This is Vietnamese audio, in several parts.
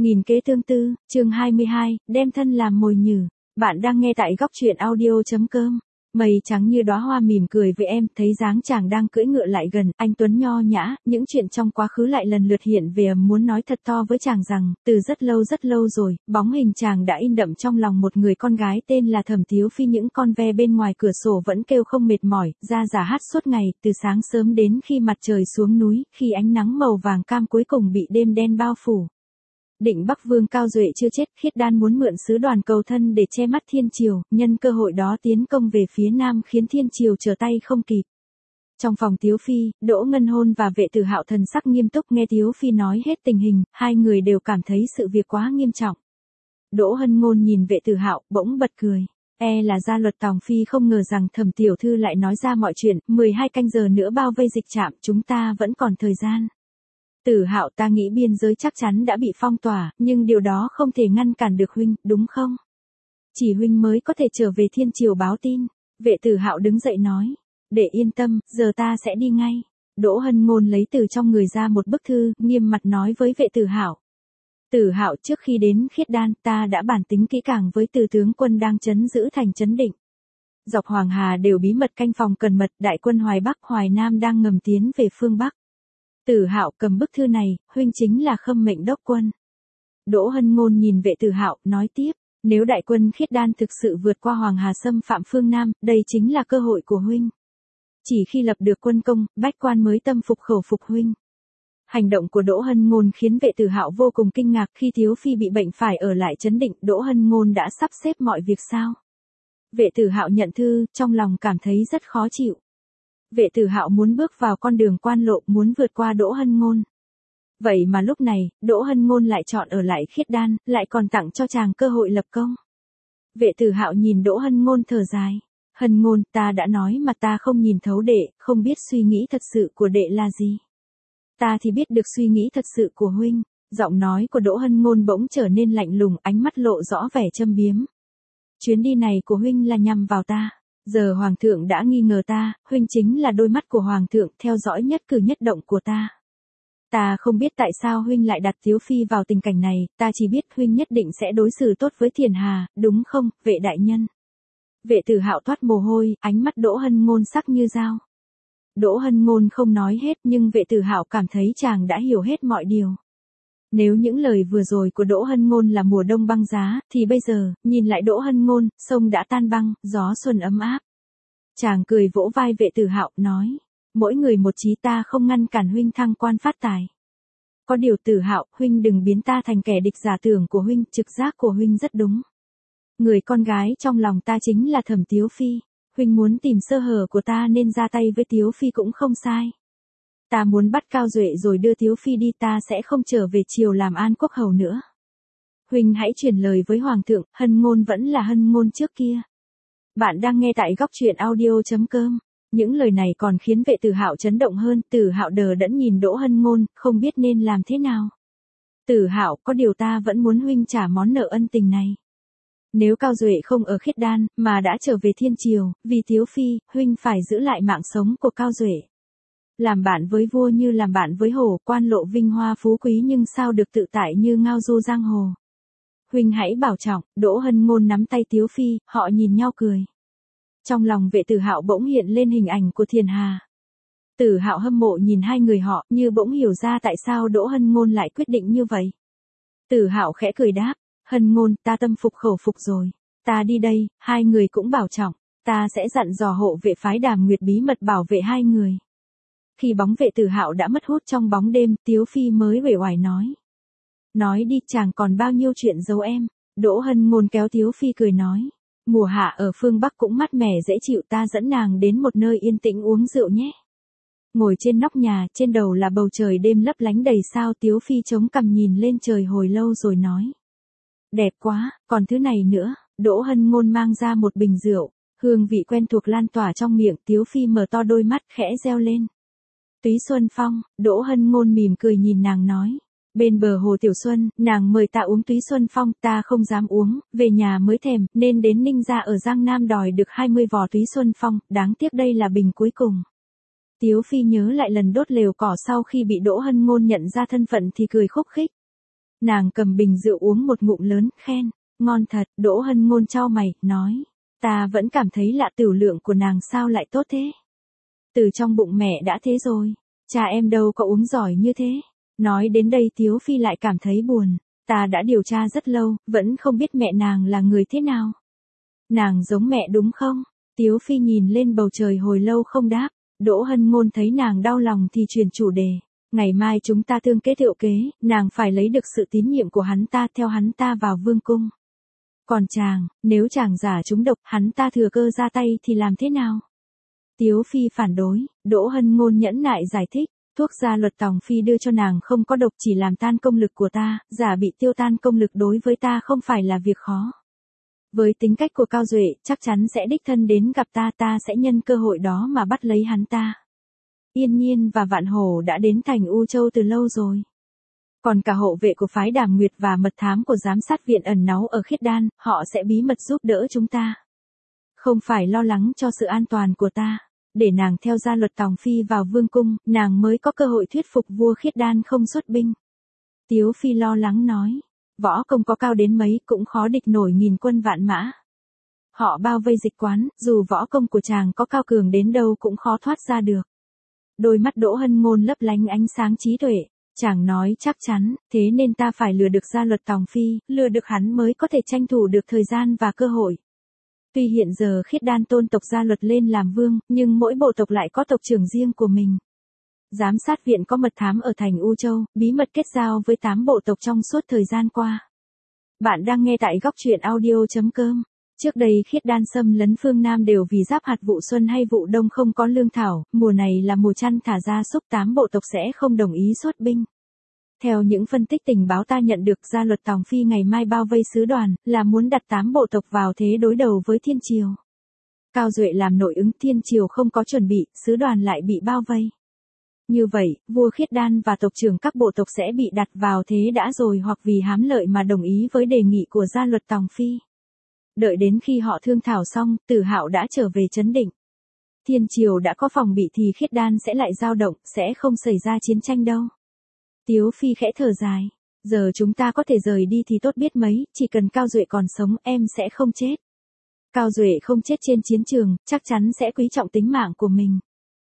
Nghìn kế tương tư, chương 22, đem thân làm mồi nhử. Bạn đang nghe tại góc truyện audio.com. Mây trắng như đóa hoa mỉm cười với em, thấy dáng chàng đang cưỡi ngựa lại gần, anh tuấn nho nhã, những chuyện trong quá khứ lại lần lượt hiện về, muốn nói thật to với chàng rằng, từ rất lâu rồi, bóng hình chàng đã in đậm trong lòng một người con gái tên là Thẩm Tiếu Phi. Những con ve bên ngoài cửa sổ vẫn kêu không mệt mỏi, ra giả hát suốt ngày, từ sáng sớm đến khi mặt trời xuống núi, khi ánh nắng màu vàng cam cuối cùng bị đêm đen bao phủ. Định Bắc Vương Cao Duệ chưa chết, Khiết Đan muốn mượn sứ đoàn cầu thân để che mắt Thiên Triều, nhân cơ hội đó tiến công về phía Nam khiến Thiên Triều trở tay không kịp. Trong phòng Tiếu Phi, Đỗ Ngân Hôn và Vệ Tử Hạo thần sắc nghiêm túc nghe Tiếu Phi nói hết tình hình, hai người đều cảm thấy sự việc quá nghiêm trọng. Đỗ Hân Ngôn nhìn Vệ Tử Hạo, bỗng bật cười. Là gia luật Tòng Phi không ngờ rằng Thẩm tiểu thư lại nói ra mọi chuyện, 12 canh giờ nữa bao vây dịch trạm, chúng ta vẫn còn thời gian. Tử Hạo, ta nghĩ biên giới chắc chắn đã bị phong tỏa, nhưng điều đó không thể ngăn cản được huynh, đúng không? Chỉ huynh mới có thể trở về Thiên Triều báo tin. Vệ Tử Hạo đứng dậy nói. Để yên tâm, giờ ta sẽ đi ngay. Đỗ Hân Ngôn lấy từ trong người ra một bức thư, nghiêm mặt nói với Vệ Tử Hạo. Tử Hạo, trước khi đến Khiết Đan, ta đã bàn tính kỹ càng với Từ tướng quân đang trấn giữ thành Trấn Định. Dọc Hoàng Hà đều bí mật canh phòng cẩn mật, đại quân Hoài Bắc, Hoài Nam đang ngầm tiến về phương Bắc. Tử Hạo, cầm bức thư này, huynh chính là Khâm Mệnh đốc quân. Đỗ Hân Ngôn nhìn Vệ Tử Hạo, nói tiếp, nếu đại quân Khiết Đan thực sự vượt qua Hoàng Hà xâm phạm phương Nam, đây chính là cơ hội của huynh. Chỉ khi lập được quân công, bách quan mới tâm phục khẩu phục huynh. Hành động của Đỗ Hân Ngôn khiến Vệ Tử Hạo vô cùng kinh ngạc. Khi Tiếu Phi bị bệnh phải ở lại Trấn Định, Đỗ Hân Ngôn đã sắp xếp mọi việc sao? Vệ Tử Hạo nhận thư, trong lòng cảm thấy rất khó chịu. Vệ Tử Hạo muốn bước vào con đường quan lộ, muốn vượt qua Đỗ Hân Ngôn. Vậy mà lúc này, Đỗ Hân Ngôn lại chọn ở lại Khiết Đan, lại còn tặng cho chàng cơ hội lập công. Vệ Tử Hạo nhìn Đỗ Hân Ngôn thở dài. Hân Ngôn, ta đã nói mà ta không nhìn thấu đệ, không biết suy nghĩ thật sự của đệ là gì. Ta thì biết được suy nghĩ thật sự của huynh. Giọng nói của Đỗ Hân Ngôn bỗng trở nên lạnh lùng, ánh mắt lộ rõ vẻ châm biếm. Chuyến đi này của huynh là nhằm vào ta. Giờ Hoàng thượng đã nghi ngờ ta, huynh chính là đôi mắt của Hoàng thượng, theo dõi nhất cử nhất động của ta. Ta không biết tại sao huynh lại đặt Tiếu Phi vào tình cảnh này, ta chỉ biết huynh nhất định sẽ đối xử tốt với Thiền Hà, đúng không, Vệ đại nhân? Vệ Tử Hạo toát mồ hôi, ánh mắt Đỗ Hân Ngôn sắc như dao. Đỗ Hân Ngôn không nói hết, nhưng Vệ Tử Hạo cảm thấy chàng đã hiểu hết mọi điều. Nếu những lời vừa rồi của Đỗ Hân Ngôn là mùa đông băng giá, thì bây giờ, nhìn lại Đỗ Hân Ngôn, sông đã tan băng, gió xuân ấm áp. Chàng cười vỗ vai Vệ Tử Hạo, nói, mỗi người một chí, ta không ngăn cản huynh thăng quan phát tài. Có điều Tử Hạo, huynh đừng biến ta thành kẻ địch giả tưởng của huynh, trực giác của huynh rất đúng. Người con gái trong lòng ta chính là Thẩm Tiếu Phi, huynh muốn tìm sơ hở của ta nên ra tay với Tiếu Phi cũng không sai. Ta muốn bắt Cao Duệ rồi đưa Tiếu Phi đi, ta sẽ không trở về triều làm An Quốc hầu nữa. Huynh hãy truyền lời với Hoàng thượng, Hân Ngôn vẫn là Hân Ngôn trước kia. Bạn đang nghe tại góc truyện audio.com. Những lời này còn khiến Vệ Tử Hạo chấn động hơn, Tử Hạo đờ đẫn nhìn Đỗ Hân Ngôn, không biết nên làm thế nào. Tử Hạo, có điều ta vẫn muốn huynh trả món nợ ân tình này. Nếu Cao Duệ không ở Khiết Đan, mà đã trở về Thiên Triều, vì Tiếu Phi, huynh phải giữ lại mạng sống của Cao Duệ. Làm bạn với vua như làm bạn với hổ, quan lộ vinh hoa phú quý nhưng sao được tự tại như ngao du giang hồ. Huynh hãy bảo trọng. Đỗ Hân Ngôn nắm tay Tiếu Phi, họ nhìn nhau cười. Trong lòng Vệ Tử Hạo bỗng hiện lên hình ảnh của Thiền Hà. Tử Hạo hâm mộ nhìn hai người họ, như bỗng hiểu ra tại sao Đỗ Hân Ngôn lại quyết định như vậy. Tử Hạo khẽ cười đáp, Hân Ngôn, ta tâm phục khẩu phục rồi. Ta đi đây, hai người cũng bảo trọng. Ta sẽ dặn dò hộ vệ phái Đàm Nguyệt bí mật bảo vệ hai người. Khi bóng Vệ Tử Hạo đã mất hút trong bóng đêm, Tiếu Phi mới uể oải nói. Nói đi, chàng còn bao nhiêu chuyện giấu em. Đỗ Hân Ngôn kéo Tiếu Phi cười nói. Mùa hạ ở phương Bắc cũng mát mẻ dễ chịu, ta dẫn nàng đến một nơi yên tĩnh uống rượu nhé. Ngồi trên nóc nhà, trên đầu là bầu trời đêm lấp lánh đầy sao. Tiếu Phi chống cằm nhìn lên trời hồi lâu rồi nói. Đẹp quá, còn thứ này nữa. Đỗ Hân Ngôn mang ra một bình rượu, hương vị quen thuộc lan tỏa trong miệng. Tiếu Phi mở to đôi mắt khẽ reo lên. Túy Xuân Phong. Đỗ Hân Ngôn mỉm cười nhìn nàng nói. Bên bờ hồ Tiểu Xuân, nàng mời ta uống Túy Xuân Phong, ta không dám uống, về nhà mới thèm, nên đến Ninh Gia ở Giang Nam đòi được 20 vò Túy Xuân Phong, đáng tiếc đây là bình cuối cùng. Tiếu Phi nhớ lại lần đốt lều cỏ sau khi bị Đỗ Hân Ngôn nhận ra thân phận thì cười khúc khích. Nàng cầm bình rượu uống một ngụm lớn, khen, ngon thật. Đỗ Hân Ngôn chau mày, nói, ta vẫn cảm thấy lạ, tửu lượng của nàng sao lại tốt thế? Từ trong bụng mẹ đã thế rồi, cha em đâu có uống giỏi như thế. Nói đến đây Tiếu Phi lại cảm thấy buồn, ta đã điều tra rất lâu, vẫn không biết mẹ nàng là người thế nào. Nàng giống mẹ đúng không? Tiếu Phi nhìn lên bầu trời hồi lâu không đáp. Đỗ Hân Ngôn thấy nàng đau lòng thì chuyển chủ đề. Ngày mai chúng ta tương kết hiệu kế, nàng phải lấy được sự tín nhiệm của hắn ta, theo hắn ta vào vương cung. Còn chàng, nếu chàng giả trúng độc, hắn ta thừa cơ ra tay thì làm thế nào? Tiếu Phi phản đối. Đỗ Hân Ngôn nhẫn nại giải thích, thuốc gia luật Tòng Phi đưa cho nàng không có độc, chỉ làm tan công lực của ta, giả bị tiêu tan công lực đối với ta không phải là việc khó. Với tính cách của Cao Duệ, chắc chắn sẽ đích thân đến gặp ta, ta sẽ nhân cơ hội đó mà bắt lấy hắn ta. Yên Nhiên và Vạn Hổ đã đến thành U Châu từ lâu rồi. Còn cả hộ vệ của phái Đàm Nguyệt và mật thám của giám sát viện ẩn náu ở Khiết Đan, họ sẽ bí mật giúp đỡ chúng ta. Không phải lo lắng cho sự an toàn của ta, để nàng theo gia luật Tòng Phi vào vương cung, nàng mới có cơ hội thuyết phục vua Khiết Đan không xuất binh. Tiếu Phi lo lắng nói, võ công có cao đến mấy cũng khó địch nổi nghìn quân vạn mã. Họ bao vây dịch quán, dù võ công của chàng có cao cường đến đâu cũng khó thoát ra được. Đôi mắt Đỗ Hân Ngôn lấp lánh ánh sáng trí tuệ. Chàng nói chắc chắn, thế nên ta phải lừa được gia luật Tòng Phi, lừa được hắn mới có thể tranh thủ được thời gian và cơ hội. Tuy hiện giờ Khiết Đan tôn tộc gia luật lên làm vương, nhưng mỗi bộ tộc lại có tộc trưởng riêng của mình. Giám sát viện có mật thám ở thành U Châu, bí mật kết giao với 8 bộ tộc trong suốt thời gian qua. Bạn đang nghe tại góc truyện audio.com. Trước đây Khiết Đan xâm lấn phương Nam đều vì giáp hạt vụ xuân hay vụ đông không có lương thảo, mùa này là mùa chăn thả gia súc, 8 bộ tộc sẽ không đồng ý xuất binh. Theo những phân tích tình báo ta nhận được, gia luật Tòng Phi ngày mai bao vây sứ đoàn, là muốn đặt 8 bộ tộc vào thế đối đầu với Thiên Triều. Cao Duệ làm nội ứng, Thiên Triều không có chuẩn bị, sứ đoàn lại bị bao vây. Như vậy, vua Khiết Đan và tộc trưởng các bộ tộc sẽ bị đặt vào thế đã rồi, hoặc vì hám lợi mà đồng ý với đề nghị của gia luật Tòng Phi. Đợi đến khi họ thương thảo xong, Tử Hạo đã trở về trấn định. Thiên Triều đã có phòng bị thì Khiết Đan sẽ lại dao động, sẽ không xảy ra chiến tranh đâu. Tiếu Phi khẽ thở dài. Giờ chúng ta có thể rời đi thì tốt biết mấy, chỉ cần Cao Duệ còn sống, em sẽ không chết. Cao Duệ không chết trên chiến trường, chắc chắn sẽ quý trọng tính mạng của mình.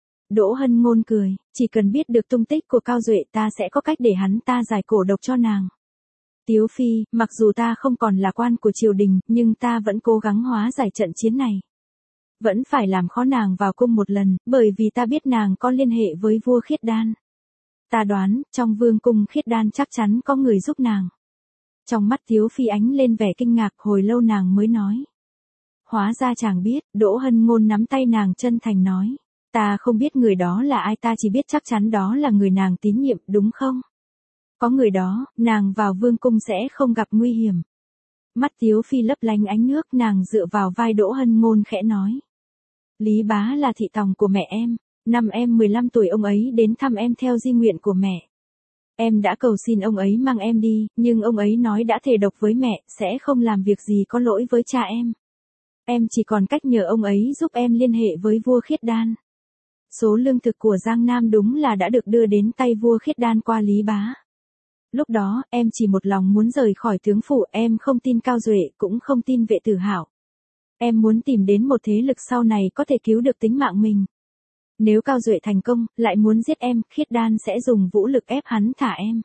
Đỗ Hân Ngôn cười, chỉ cần biết được tung tích của Cao Duệ ta sẽ có cách để hắn ta giải cổ độc cho nàng. Tiếu Phi, mặc dù ta không còn là quan của triều đình, nhưng ta vẫn cố gắng hóa giải trận chiến này. Vẫn phải làm khó nàng vào cung một lần, bởi vì ta biết nàng có liên hệ với vua Khiết Đan. Ta đoán, trong vương cung Khiết Đan chắc chắn có người giúp nàng. Trong mắt Tiếu Phi ánh lên vẻ kinh ngạc, hồi lâu nàng mới nói. Hóa ra chàng biết. Đỗ Hân Ngôn nắm tay nàng chân thành nói. Ta không biết người đó là ai, ta chỉ biết chắc chắn đó là người nàng tín nhiệm, đúng không? Có người đó, nàng vào vương cung sẽ không gặp nguy hiểm. Mắt Tiếu Phi lấp lánh ánh nước, nàng dựa vào vai Đỗ Hân Ngôn khẽ nói. Lý Bá là thị tòng của mẹ em. Năm em 15 tuổi ông ấy đến thăm em theo di nguyện của mẹ. Em đã cầu xin ông ấy mang em đi, nhưng ông ấy nói đã thề độc với mẹ, sẽ không làm việc gì có lỗi với cha em. Em chỉ còn cách nhờ ông ấy giúp em liên hệ với vua Khiết Đan. Số lương thực của Giang Nam đúng là đã được đưa đến tay vua Khiết Đan qua Lý Bá. Lúc đó, em chỉ một lòng muốn rời khỏi tướng phủ, em không tin Cao Duệ, cũng không tin Vệ Tử Hạo. Em muốn tìm đến một thế lực sau này có thể cứu được tính mạng mình. Nếu Cao Duệ thành công, lại muốn giết em, Khiết Đan sẽ dùng vũ lực ép hắn thả em.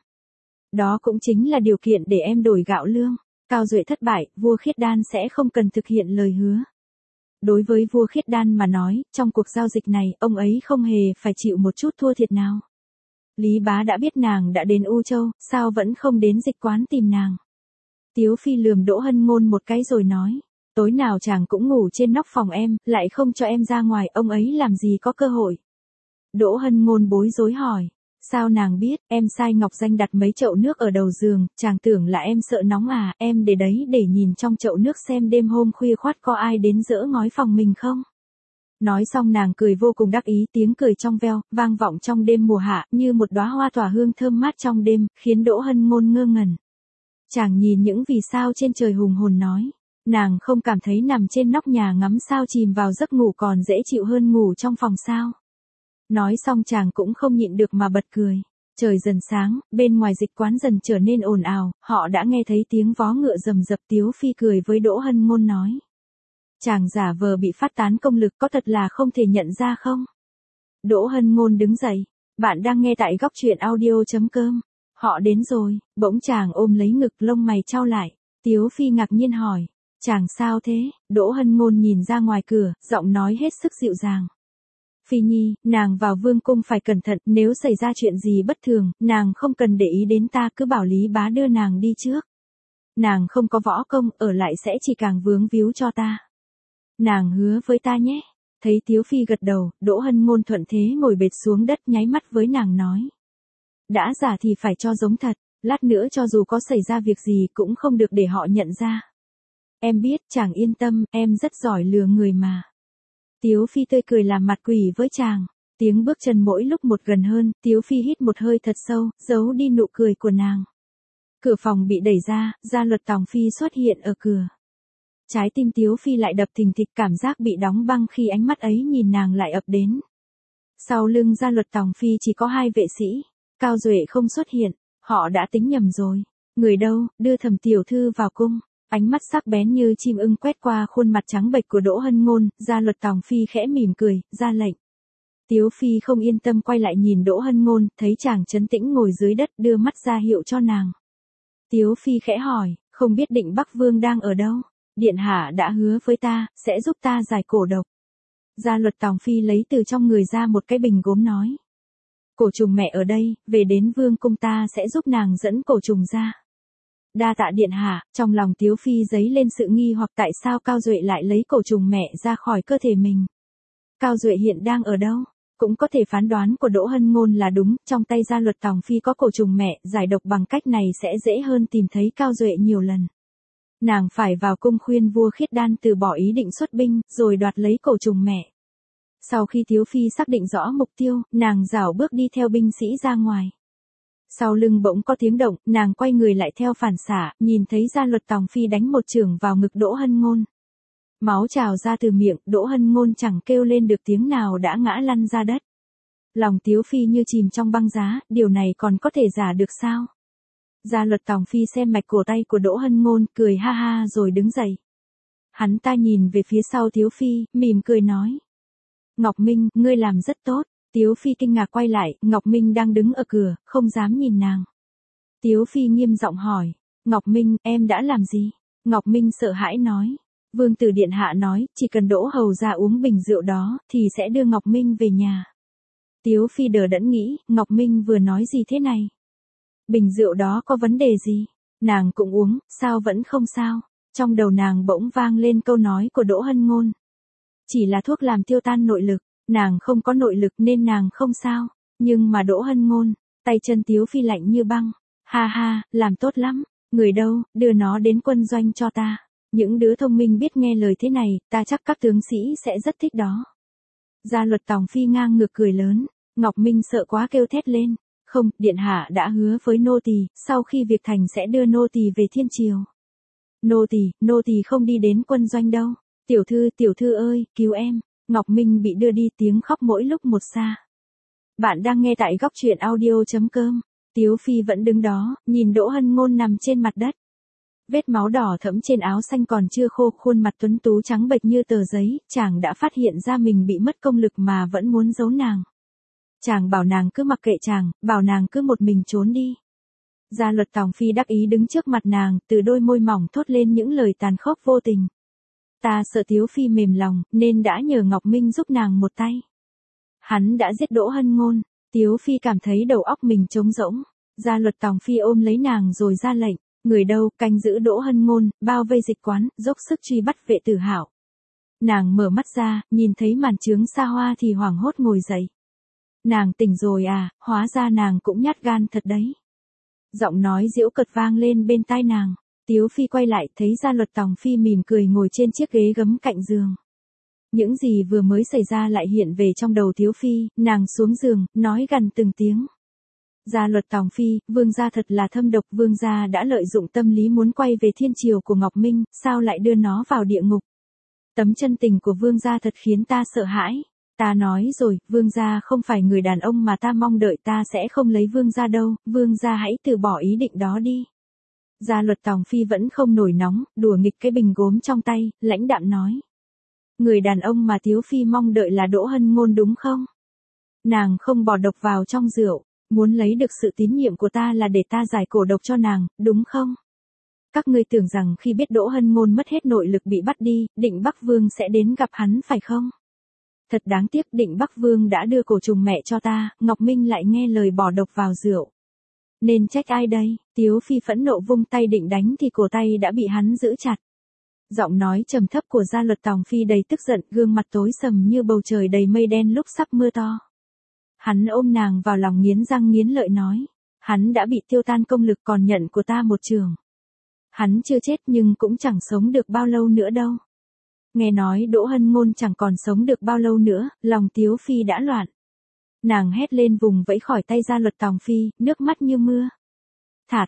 Đó cũng chính là điều kiện để em đổi gạo lương. Cao Duệ thất bại, vua Khiết Đan sẽ không cần thực hiện lời hứa. Đối với vua Khiết Đan mà nói, trong cuộc giao dịch này, ông ấy không hề phải chịu một chút thua thiệt nào. Lý Bá đã biết nàng đã đến U Châu, sao vẫn không đến dịch quán tìm nàng. Tiếu Phi lườm Đỗ Hân Ngôn một cái rồi nói. Tối nào chàng cũng ngủ trên nóc phòng em, lại không cho em ra ngoài, ông ấy làm gì có cơ hội. Đỗ Hân Ngôn bối rối hỏi. Sao nàng biết, em sai Ngọc Danh đặt mấy chậu nước ở đầu giường, chàng tưởng là em sợ nóng à, em để đấy để nhìn trong chậu nước xem đêm hôm khuya khoắt có ai đến giỡ ngói phòng mình không. Nói xong nàng cười vô cùng đắc ý, tiếng cười trong veo, vang vọng trong đêm mùa hạ, như một đóa hoa tỏa hương thơm mát trong đêm, khiến Đỗ Hân Ngôn ngơ ngẩn. Chàng nhìn những vì sao trên trời hùng hồn nói. Nàng không cảm thấy nằm trên nóc nhà ngắm sao chìm vào giấc ngủ còn dễ chịu hơn ngủ trong phòng sao. Nói xong chàng cũng không nhịn được mà bật cười. Trời dần sáng, bên ngoài dịch quán dần trở nên ồn ào, họ đã nghe thấy tiếng vó ngựa rầm rập. Tiếu Phi cười với Đỗ Hân Ngôn nói. Chàng giả vờ bị phát tán công lực có thật là không thể nhận ra không? Đỗ Hân Ngôn đứng dậy. Bạn đang nghe tại góc truyện audio.com. Họ đến rồi, bỗng chàng ôm lấy ngực, lông mày chau lại. Tiếu Phi ngạc nhiên hỏi. Chàng sao thế? Đỗ Hân Ngôn nhìn ra ngoài cửa, giọng nói hết sức dịu dàng. Phi Nhi, nàng vào vương cung phải cẩn thận, nếu xảy ra chuyện gì bất thường, nàng không cần để ý đến ta, cứ bảo Lý Bá đưa nàng đi trước. Nàng không có võ công, ở lại sẽ chỉ càng vướng víu cho ta. Nàng hứa với ta nhé. Thấy Tiếu Phi gật đầu, Đỗ Hân Ngôn thuận thế ngồi bệt xuống đất, nháy mắt với nàng nói. Đã giả thì phải cho giống thật, lát nữa cho dù có xảy ra việc gì cũng không được để họ nhận ra. Em biết, chàng yên tâm, em rất giỏi lừa người mà. Tiếu Phi tươi cười làm mặt quỷ với chàng. Tiếng bước chân mỗi lúc một gần hơn, Tiếu Phi hít một hơi thật sâu, giấu đi nụ cười của nàng. Cửa phòng bị đẩy ra, Gia Luật Tòng Phi xuất hiện ở cửa. Trái tim Tiếu Phi lại đập thình thịch, cảm giác bị đóng băng khi ánh mắt ấy nhìn nàng lại ập đến. Sau lưng Gia Luật Tòng Phi chỉ có 2 vệ sĩ. Cao Duệ không xuất hiện, họ đã tính nhầm rồi. Người đâu, đưa Thẩm tiểu thư vào cung. Ánh mắt sắc bén như chim ưng quét qua khuôn mặt trắng bệch của Đỗ Hân Ngôn, Gia Luật Tòng Phi khẽ mỉm cười, ra lệnh. Tiếu Phi không yên tâm quay lại nhìn Đỗ Hân Ngôn, thấy chàng trấn tĩnh ngồi dưới đất, đưa mắt ra hiệu cho nàng. Tiếu Phi khẽ hỏi, không biết Định Bắc Vương đang ở đâu? Điện hạ đã hứa với ta, sẽ giúp ta giải cổ độc. Gia Luật Tòng Phi lấy từ trong người ra một cái bình gốm nói. Cổ trùng mẹ ở đây, về đến vương cung ta sẽ giúp nàng dẫn cổ trùng ra. Đa tạ điện hạ. Trong lòng Tiếu Phi dấy lên sự nghi hoặc tại sao Cao Duệ lại lấy cổ trùng mẹ ra khỏi cơ thể mình. Cao Duệ hiện đang ở đâu? Cũng có thể phán đoán của Đỗ Hân Ngôn là đúng, trong tay Gia Luật Tòng Phi có cổ trùng mẹ, giải độc bằng cách này sẽ dễ hơn tìm thấy Cao Duệ nhiều lần. Nàng phải vào cung khuyên vua Khiết Đan từ bỏ ý định xuất binh, rồi đoạt lấy cổ trùng mẹ. Sau khi Tiếu Phi xác định rõ mục tiêu, nàng rảo bước đi theo binh sĩ ra ngoài. Sau lưng bỗng có tiếng động, nàng quay người lại theo phản xạ, nhìn thấy Gia Luật Tòng Phi đánh một chưởng vào ngực Đỗ Hân Ngôn. Máu trào ra từ miệng, Đỗ Hân Ngôn chẳng kêu lên được tiếng nào đã ngã lăn ra đất. Lòng Tiếu Phi như chìm trong băng giá, điều này còn có thể giả được sao? Gia Luật Tòng Phi xem mạch cổ tay của Đỗ Hân Ngôn, cười ha ha rồi đứng dậy. Hắn ta nhìn về phía sau Tiếu Phi, mỉm cười nói. Ngọc Minh, ngươi làm rất tốt. Tiếu Phi kinh ngạc quay lại, Ngọc Minh đang đứng ở cửa, không dám nhìn nàng. Tiếu Phi nghiêm giọng hỏi, Ngọc Minh, em đã làm gì? Ngọc Minh sợ hãi nói, Vương tử điện hạ nói, chỉ cần Đỗ hầu ra uống bình rượu đó, thì sẽ đưa Ngọc Minh về nhà. Tiếu Phi đờ đẫn nghĩ, Ngọc Minh vừa nói gì thế này? Bình rượu đó có vấn đề gì? Nàng cũng uống, sao vẫn không sao? Trong đầu nàng bỗng vang lên câu nói của Đỗ Hân Ngôn. Chỉ là thuốc làm tiêu tan nội lực. Nàng không có nội lực nên nàng không sao, nhưng mà Đỗ Hân Ngôn, tay chân Tiếu Phi lạnh như băng. Ha ha, làm tốt lắm, người đâu, đưa nó đến quân doanh cho ta. Những đứa thông minh biết nghe lời thế này, ta chắc các tướng sĩ sẽ rất thích đó. Gia Luật Tòng Phi ngang ngược cười lớn, Ngọc Minh sợ quá kêu thét lên. Không, điện hạ đã hứa với nô tỳ, sau khi việc thành sẽ đưa nô tỳ về thiên triều. Nô tỳ không đi đến quân doanh đâu. Tiểu thư ơi, cứu em. Ngọc Minh bị đưa đi, tiếng khóc mỗi lúc một xa. Bạn đang nghe tại góc truyện audio.com. Tiếu Phi vẫn đứng đó, nhìn Đỗ Hân Ngôn nằm trên mặt đất. Vết máu đỏ thẫm trên áo xanh còn chưa khô, khuôn mặt tuấn tú trắng bệch như tờ giấy, chàng đã phát hiện ra mình bị mất công lực mà vẫn muốn giấu nàng. Chàng bảo nàng cứ mặc kệ chàng, bảo nàng cứ một mình trốn đi. Gia Luật Tòng Phi đắc ý đứng trước mặt nàng, từ đôi môi mỏng thốt lên những lời tàn khốc vô tình. Ta sợ Tiếu Phi mềm lòng, nên đã nhờ Ngọc Minh giúp nàng một tay. Hắn đã giết Đỗ Hân Ngôn, Tiếu Phi cảm thấy đầu óc mình trống rỗng. Gia Luật Tòng Phi ôm lấy nàng rồi ra lệnh, người đâu, canh giữ Đỗ Hân Ngôn, bao vây dịch quán, dốc sức truy bắt vệ tử Hạo. Nàng mở mắt ra, nhìn thấy màn trướng xa hoa thì hoảng hốt ngồi dậy. Nàng tỉnh rồi à, hóa ra nàng cũng nhát gan thật đấy. Giọng nói giễu cợt vang lên bên tai nàng. Tiếu Phi quay lại, thấy Gia Luật Tòng Phi mỉm cười ngồi trên chiếc ghế gấm cạnh giường. Những gì vừa mới xảy ra lại hiện về trong đầu Tiếu Phi, nàng xuống giường, nói gần từng tiếng. Gia Luật Tòng Phi, vương gia thật là thâm độc, vương gia đã lợi dụng tâm lý muốn quay về thiên triều của Ngọc Minh, sao lại đưa nó vào địa ngục? Tấm chân tình của vương gia thật khiến ta sợ hãi. Ta nói rồi, vương gia không phải người đàn ông mà ta mong đợi, ta sẽ không lấy vương gia đâu, vương gia hãy từ bỏ ý định đó đi. Gia Luật Tòng Phi vẫn không nổi nóng, đùa nghịch cái bình gốm trong tay, lãnh đạm nói. Người đàn ông mà Tiếu Phi mong đợi là Đỗ Hân Ngôn đúng không? Nàng không bỏ độc vào trong rượu, muốn lấy được sự tín nhiệm của ta là để ta giải cổ độc cho nàng, đúng không? Các ngươi tưởng rằng khi biết Đỗ Hân Ngôn mất hết nội lực bị bắt đi, Định Bắc Vương sẽ đến gặp hắn phải không? Thật đáng tiếc, Định Bắc Vương đã đưa cổ trùng mẹ cho ta, Ngọc Minh lại nghe lời bỏ độc vào rượu. Nên trách ai đây? Tiếu Phi phẫn nộ vung tay định đánh thì cổ tay đã bị hắn giữ chặt. Giọng nói trầm thấp của Gia Luật Tòng Phi đầy tức giận, gương mặt tối sầm như bầu trời đầy mây đen lúc sắp mưa to. Hắn ôm nàng vào lòng nghiến răng nghiến lợi nói. Hắn đã bị tiêu tan công lực còn nhận của ta một trường. Hắn chưa chết nhưng cũng chẳng sống được bao lâu nữa đâu. Nghe nói Đỗ Hân Ngôn chẳng còn sống được bao lâu nữa, lòng Tiếu Phi đã loạn. Nàng hét lên vùng vẫy khỏi tay Gia Luật Tòng Phi, nước mắt như mưa. Thả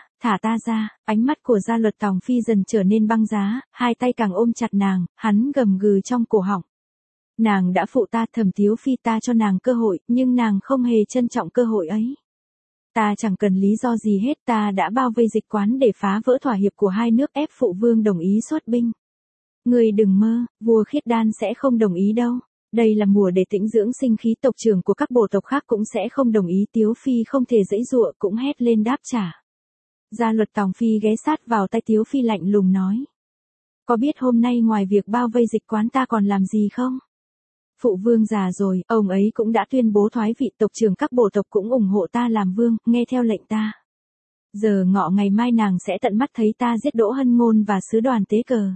ta ra, ánh mắt của Gia Luật Tòng Phi dần trở nên băng giá, hai tay càng ôm chặt nàng, hắn gầm gừ trong cổ họng. Nàng đã phụ ta, Thẩm Tiếu Phi, ta cho nàng cơ hội, nhưng nàng không hề trân trọng cơ hội ấy. Ta chẳng cần lý do gì hết, ta đã bao vây dịch quán để phá vỡ thỏa hiệp của hai nước, ép phụ vương đồng ý xuất binh. Ngươi đừng mơ, vua Khiết Đan sẽ không đồng ý đâu. Đây là mùa để tĩnh dưỡng sinh khí, tộc trưởng của các bộ tộc khác cũng sẽ không đồng ý. Tiếu Phi không thể giãy giụa, cũng hét lên đáp trả. Gia Luật Tòng Phi ghé sát vào tay Tiếu Phi lạnh lùng nói. Có biết hôm nay ngoài việc bao vây dịch quán ta còn làm gì không? Phụ vương già rồi, ông ấy cũng đã tuyên bố thoái vị, tộc trưởng các bộ tộc cũng ủng hộ ta làm vương, nghe theo lệnh ta. Giờ ngọ ngày mai nàng sẽ tận mắt thấy ta giết Đỗ Hân Ngôn và sứ đoàn tế cờ.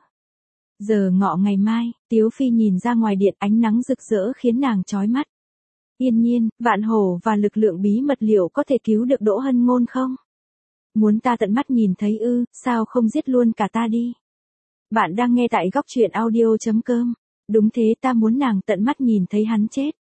Giờ ngọ ngày mai, Tiếu Phi nhìn ra ngoài điện, ánh nắng rực rỡ khiến nàng chói mắt. Yên nhiên, Vạn Hổ và lực lượng bí mật liệu có thể cứu được Đỗ Hân Ngôn không? Muốn ta tận mắt nhìn thấy ư, sao không giết luôn cả ta đi? Bạn đang nghe tại góc truyện audio.com. Đúng thế, ta muốn nàng tận mắt nhìn thấy hắn chết.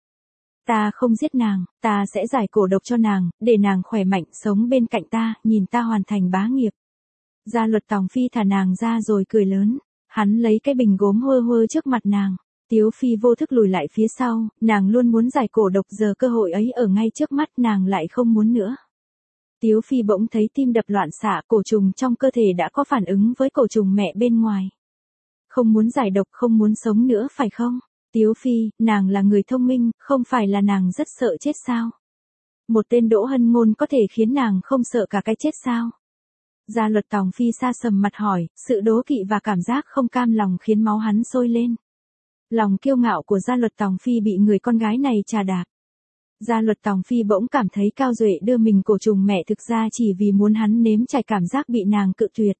Ta không giết nàng, ta sẽ giải cổ độc cho nàng, để nàng khỏe mạnh sống bên cạnh ta, nhìn ta hoàn thành bá nghiệp. Gia Luật Tòng Phi thả nàng ra rồi cười lớn. Hắn lấy cái bình gốm hơ hơ trước mặt nàng. Tiếu Phi vô thức lùi lại phía sau, nàng luôn muốn giải cổ độc, giờ cơ hội ấy ở ngay trước mắt nàng lại không muốn nữa. Tiếu Phi bỗng thấy tim đập loạn xạ, cổ trùng trong cơ thể đã có phản ứng với cổ trùng mẹ bên ngoài. Không muốn giải độc, không muốn sống nữa phải không? Tiếu Phi, nàng là người thông minh, không phải là nàng rất sợ chết sao? Một tên Đỗ Hân Ngôn có thể khiến nàng không sợ cả cái chết sao? Gia Luật Tòng Phi sa sầm mặt hỏi, sự đố kỵ và cảm giác không cam lòng khiến máu hắn sôi lên. Lòng kiêu ngạo của Gia Luật Tòng Phi bị người con gái này trà đạp. Gia Luật Tòng Phi bỗng cảm thấy Cao Duệ đưa mình cổ trùng mẹ thực ra chỉ vì muốn hắn nếm trải cảm giác bị nàng cự tuyệt.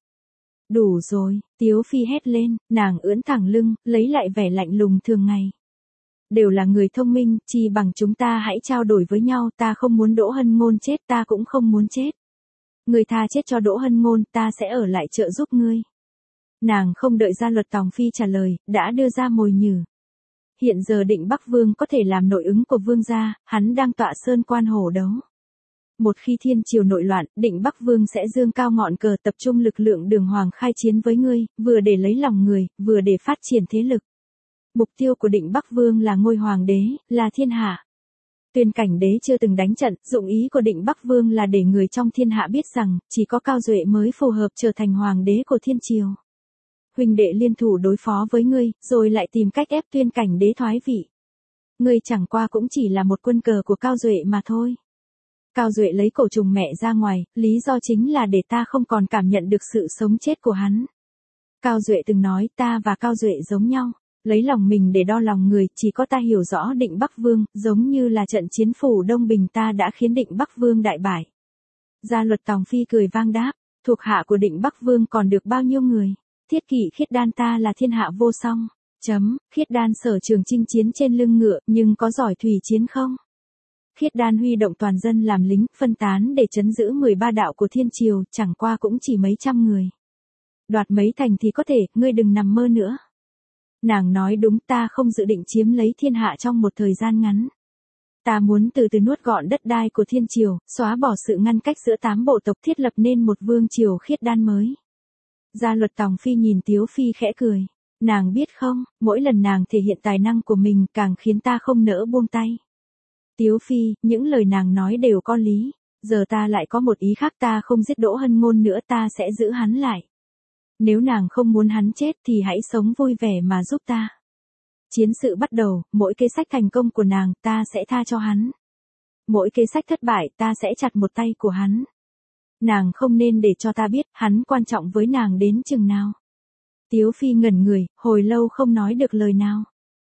Đủ rồi, Tiếu Phi hét lên, nàng ưỡn thẳng lưng, lấy lại vẻ lạnh lùng thường ngày. Đều là người thông minh, chi bằng chúng ta hãy trao đổi với nhau, ta không muốn Đỗ Hân Ngôn chết, ta cũng không muốn chết. Ngươi tha chết cho Đỗ Hân Ngôn, ta sẽ ở lại trợ giúp ngươi. Nàng không đợi Gia Luật Tòng Phi trả lời, đã đưa ra mồi nhử. Hiện giờ Định Bắc Vương có thể làm nội ứng của vương gia, hắn đang tọa sơn quan hổ đấu. Một khi thiên triều nội loạn, Định Bắc Vương sẽ dương cao ngọn cờ, tập trung lực lượng đường hoàng khai chiến với ngươi, vừa để lấy lòng người, vừa để phát triển thế lực. Mục tiêu của Định Bắc Vương là ngôi hoàng đế, là thiên hạ. Tuyên Cảnh Đế chưa từng đánh trận, dụng ý của Định Bắc Vương là để người trong thiên hạ biết rằng, chỉ có Cao Duệ mới phù hợp trở thành hoàng đế của thiên triều. Huynh đệ liên thủ đối phó với ngươi, rồi lại tìm cách ép Tuyên Cảnh Đế thoái vị. Ngươi chẳng qua cũng chỉ là một quân cờ của Cao Duệ mà thôi. Cao Duệ lấy cổ trùng mẹ ra ngoài, lý do chính là để ta không còn cảm nhận được sự sống chết của hắn. Cao Duệ từng nói ta và Cao Duệ giống nhau. Lấy lòng mình để đo lòng người, chỉ có ta hiểu rõ Định Bắc Vương, giống như là trận chiến phủ Đông Bình ta đã khiến Định Bắc Vương đại bại. Gia Luật Tòng Phi cười vang đáp, thuộc hạ của Định Bắc Vương còn được bao nhiêu người? Thiết kỵ Khiết Đan ta là thiên hạ vô song. Khiết Đan sở trường chinh chiến trên lưng ngựa, nhưng có giỏi thủy chiến không? Khiết Đan huy động toàn dân làm lính, phân tán để trấn giữ 13 đạo của thiên triều, chẳng qua cũng chỉ mấy trăm người. Đoạt mấy thành thì có thể, ngươi đừng nằm mơ nữa. Nàng nói đúng, ta không dự định chiếm lấy thiên hạ trong một thời gian ngắn. Ta muốn từ từ nuốt gọn đất đai của thiên triều, xóa bỏ sự ngăn cách giữa 8 bộ tộc, thiết lập nên một vương triều Khiết Đan mới. Gia Luật Tòng Phi nhìn Tiếu Phi khẽ cười. Nàng biết không, mỗi lần nàng thể hiện tài năng của mình càng khiến ta không nỡ buông tay. Tiếu Phi, những lời nàng nói đều có lý. Giờ ta lại có một ý khác, ta không giết Đỗ Hân Ngôn nữa, ta sẽ giữ hắn lại. Nếu nàng không muốn hắn chết thì hãy sống vui vẻ mà giúp ta. Chiến sự bắt đầu, mỗi kế sách thành công của nàng ta sẽ tha cho hắn. Mỗi kế sách thất bại ta sẽ chặt một tay của hắn. Nàng không nên để cho ta biết hắn quan trọng với nàng đến chừng nào. Tiếu Phi ngẩn người, hồi lâu không nói được lời nào.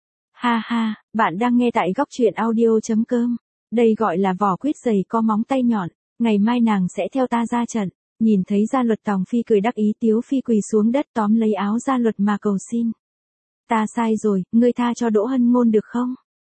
Ha ha, bạn đang nghe tại góc truyện audio.com. Đây gọi là vỏ quýt dày có móng tay nhọn. Ngày mai nàng sẽ theo ta ra trận. Nhìn thấy Gia Luật Tòng Phi cười đắc ý, Tiếu Phi quỳ xuống đất tóm lấy áo Gia Luật mà cầu xin. Ta sai rồi, ngươi tha cho Đỗ Hân Ngôn được không?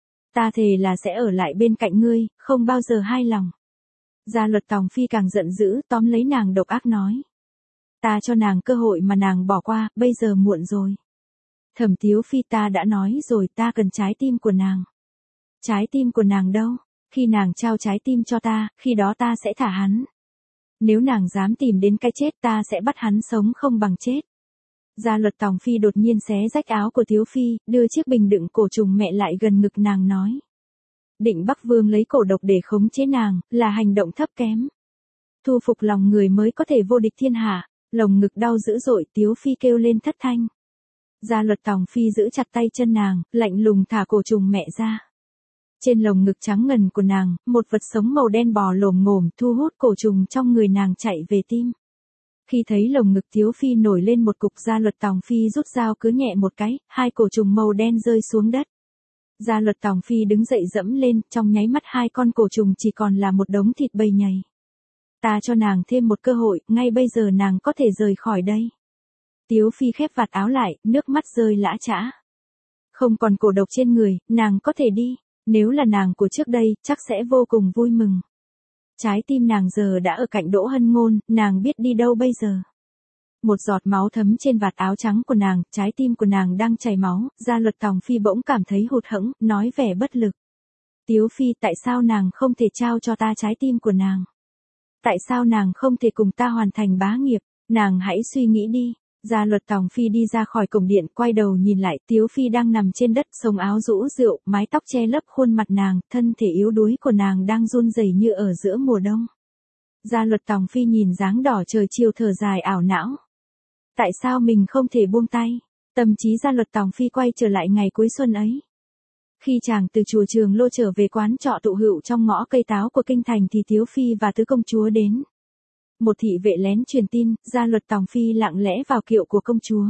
Ta thề là sẽ ở lại bên cạnh ngươi, không bao giờ hai lòng. Gia Luật Tòng Phi càng giận dữ, tóm lấy nàng độc ác nói. Ta cho nàng cơ hội mà nàng bỏ qua, bây giờ muộn rồi. Thẩm Tiếu Phi, ta đã nói rồi, ta cần trái tim của nàng. Trái tim của nàng đâu? Khi nàng trao trái tim cho ta, khi đó ta sẽ thả hắn. Nếu nàng dám tìm đến cái chết, ta sẽ bắt hắn sống không bằng chết. Gia Luật Tòng Phi đột nhiên xé rách áo của Tiếu Phi, đưa chiếc bình đựng cổ trùng mẹ lại gần ngực nàng nói. Định Bắc Vương lấy cổ độc để khống chế nàng, là hành động thấp kém. Thu phục lòng người mới có thể vô địch thiên hạ. Lồng ngực đau dữ dội, Tiếu Phi kêu lên thất thanh. Gia Luật Tòng Phi giữ chặt tay chân nàng, lạnh lùng thả cổ trùng mẹ ra. Trên lồng ngực trắng ngần của nàng, một vật sống màu đen bò lồm ngồm thu hút cổ trùng trong người nàng chạy về tim. Khi thấy lồng ngực Tiếu Phi nổi lên một cục, Gia Luật Tòng Phi rút dao cứ nhẹ một cái, hai cổ trùng màu đen rơi xuống đất. Gia Luật Tòng Phi đứng dậy dẫm lên, trong nháy mắt hai con cổ trùng chỉ còn là một đống thịt bầy nhầy. Ta cho nàng thêm một cơ hội, ngay bây giờ nàng có thể rời khỏi đây. Tiếu Phi khép vạt áo lại, nước mắt rơi lã chã. Không còn cổ độc trên người, nàng có thể đi. Nếu là nàng của trước đây, chắc sẽ vô cùng vui mừng. Trái tim nàng giờ đã ở cạnh Đỗ Hân Ngôn, nàng biết đi đâu bây giờ. Một giọt máu thấm trên vạt áo trắng của nàng, trái tim của nàng đang chảy máu. Gia Luật Tòng Phi bỗng cảm thấy hụt hẫng, nói vẻ bất lực. Tiếu Phi, tại sao nàng không thể trao cho ta trái tim của nàng? Tại sao nàng không thể cùng ta hoàn thành bá nghiệp? Nàng hãy suy nghĩ đi. Gia Luật Tòng Phi đi ra khỏi cổng điện, quay đầu nhìn lại, Tiếu Phi đang nằm trên đất, sống áo rũ rượi, mái tóc che lấp khuôn mặt nàng, thân thể yếu đuối của nàng đang run rẩy như ở giữa mùa đông. Gia Luật Tòng Phi nhìn dáng đỏ trời chiều thở dài ảo não. Tại sao mình không thể buông tay? Tâm trí Gia Luật Tòng Phi quay trở lại ngày cuối xuân ấy. Khi chàng từ chùa Trường Lô trở về quán trọ tụ hữu trong ngõ cây táo của kinh thành thì Tiếu Phi và tứ công chúa đến. Một thị vệ lén truyền tin, Gia Luật Tòng Phi lặng lẽ vào kiệu của công chúa.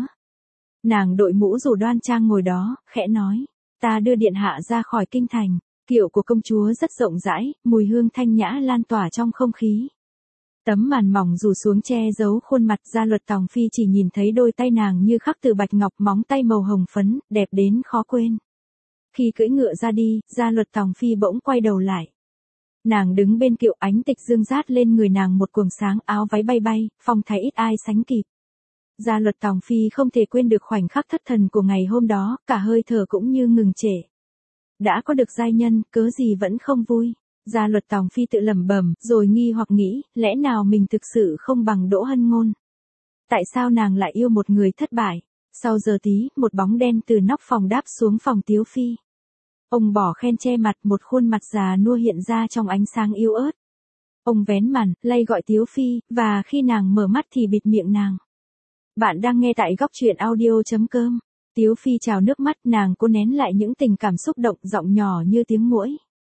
Nàng đội mũ rủ đoan trang ngồi đó, khẽ nói, ta đưa điện hạ ra khỏi kinh thành. Kiệu của công chúa rất rộng rãi, mùi hương thanh nhã lan tỏa trong không khí. Tấm màn mỏng rủ xuống che giấu khuôn mặt. Gia Luật Tòng Phi chỉ nhìn thấy đôi tay nàng như khắc từ bạch ngọc, móng tay màu hồng phấn, đẹp đến khó quên. Khi cưỡi ngựa ra đi, Gia Luật Tòng Phi bỗng quay đầu lại. Nàng đứng bên kiệu, ánh tịch dương rát lên người nàng một quầng sáng, áo váy bay bay, phong thái ít ai sánh kịp. Gia Luật Tòng Phi không thể quên được khoảnh khắc thất thần của ngày hôm đó, cả hơi thở cũng như ngừng trệ. Đã có được giai nhân, cớ gì vẫn không vui. Gia Luật Tòng Phi tự lẩm bẩm, rồi nghi hoặc nghĩ, lẽ nào mình thực sự không bằng Đỗ Hân Ngôn? Tại sao nàng lại yêu một người thất bại? Sau giờ tí, một bóng đen từ nóc phòng đáp xuống phòng Tiếu Phi. Ông bỏ khen che mặt, một khuôn mặt già nua hiện ra trong ánh sáng yếu ớt. Ông vén màn, lay gọi Tiếu Phi, và khi nàng mở mắt thì bịt miệng nàng. Bạn đang nghe tại góc truyện audio.com. Tiếu Phi trào nước mắt, nàng cố nén lại những tình cảm xúc động, giọng nhỏ như tiếng muỗi.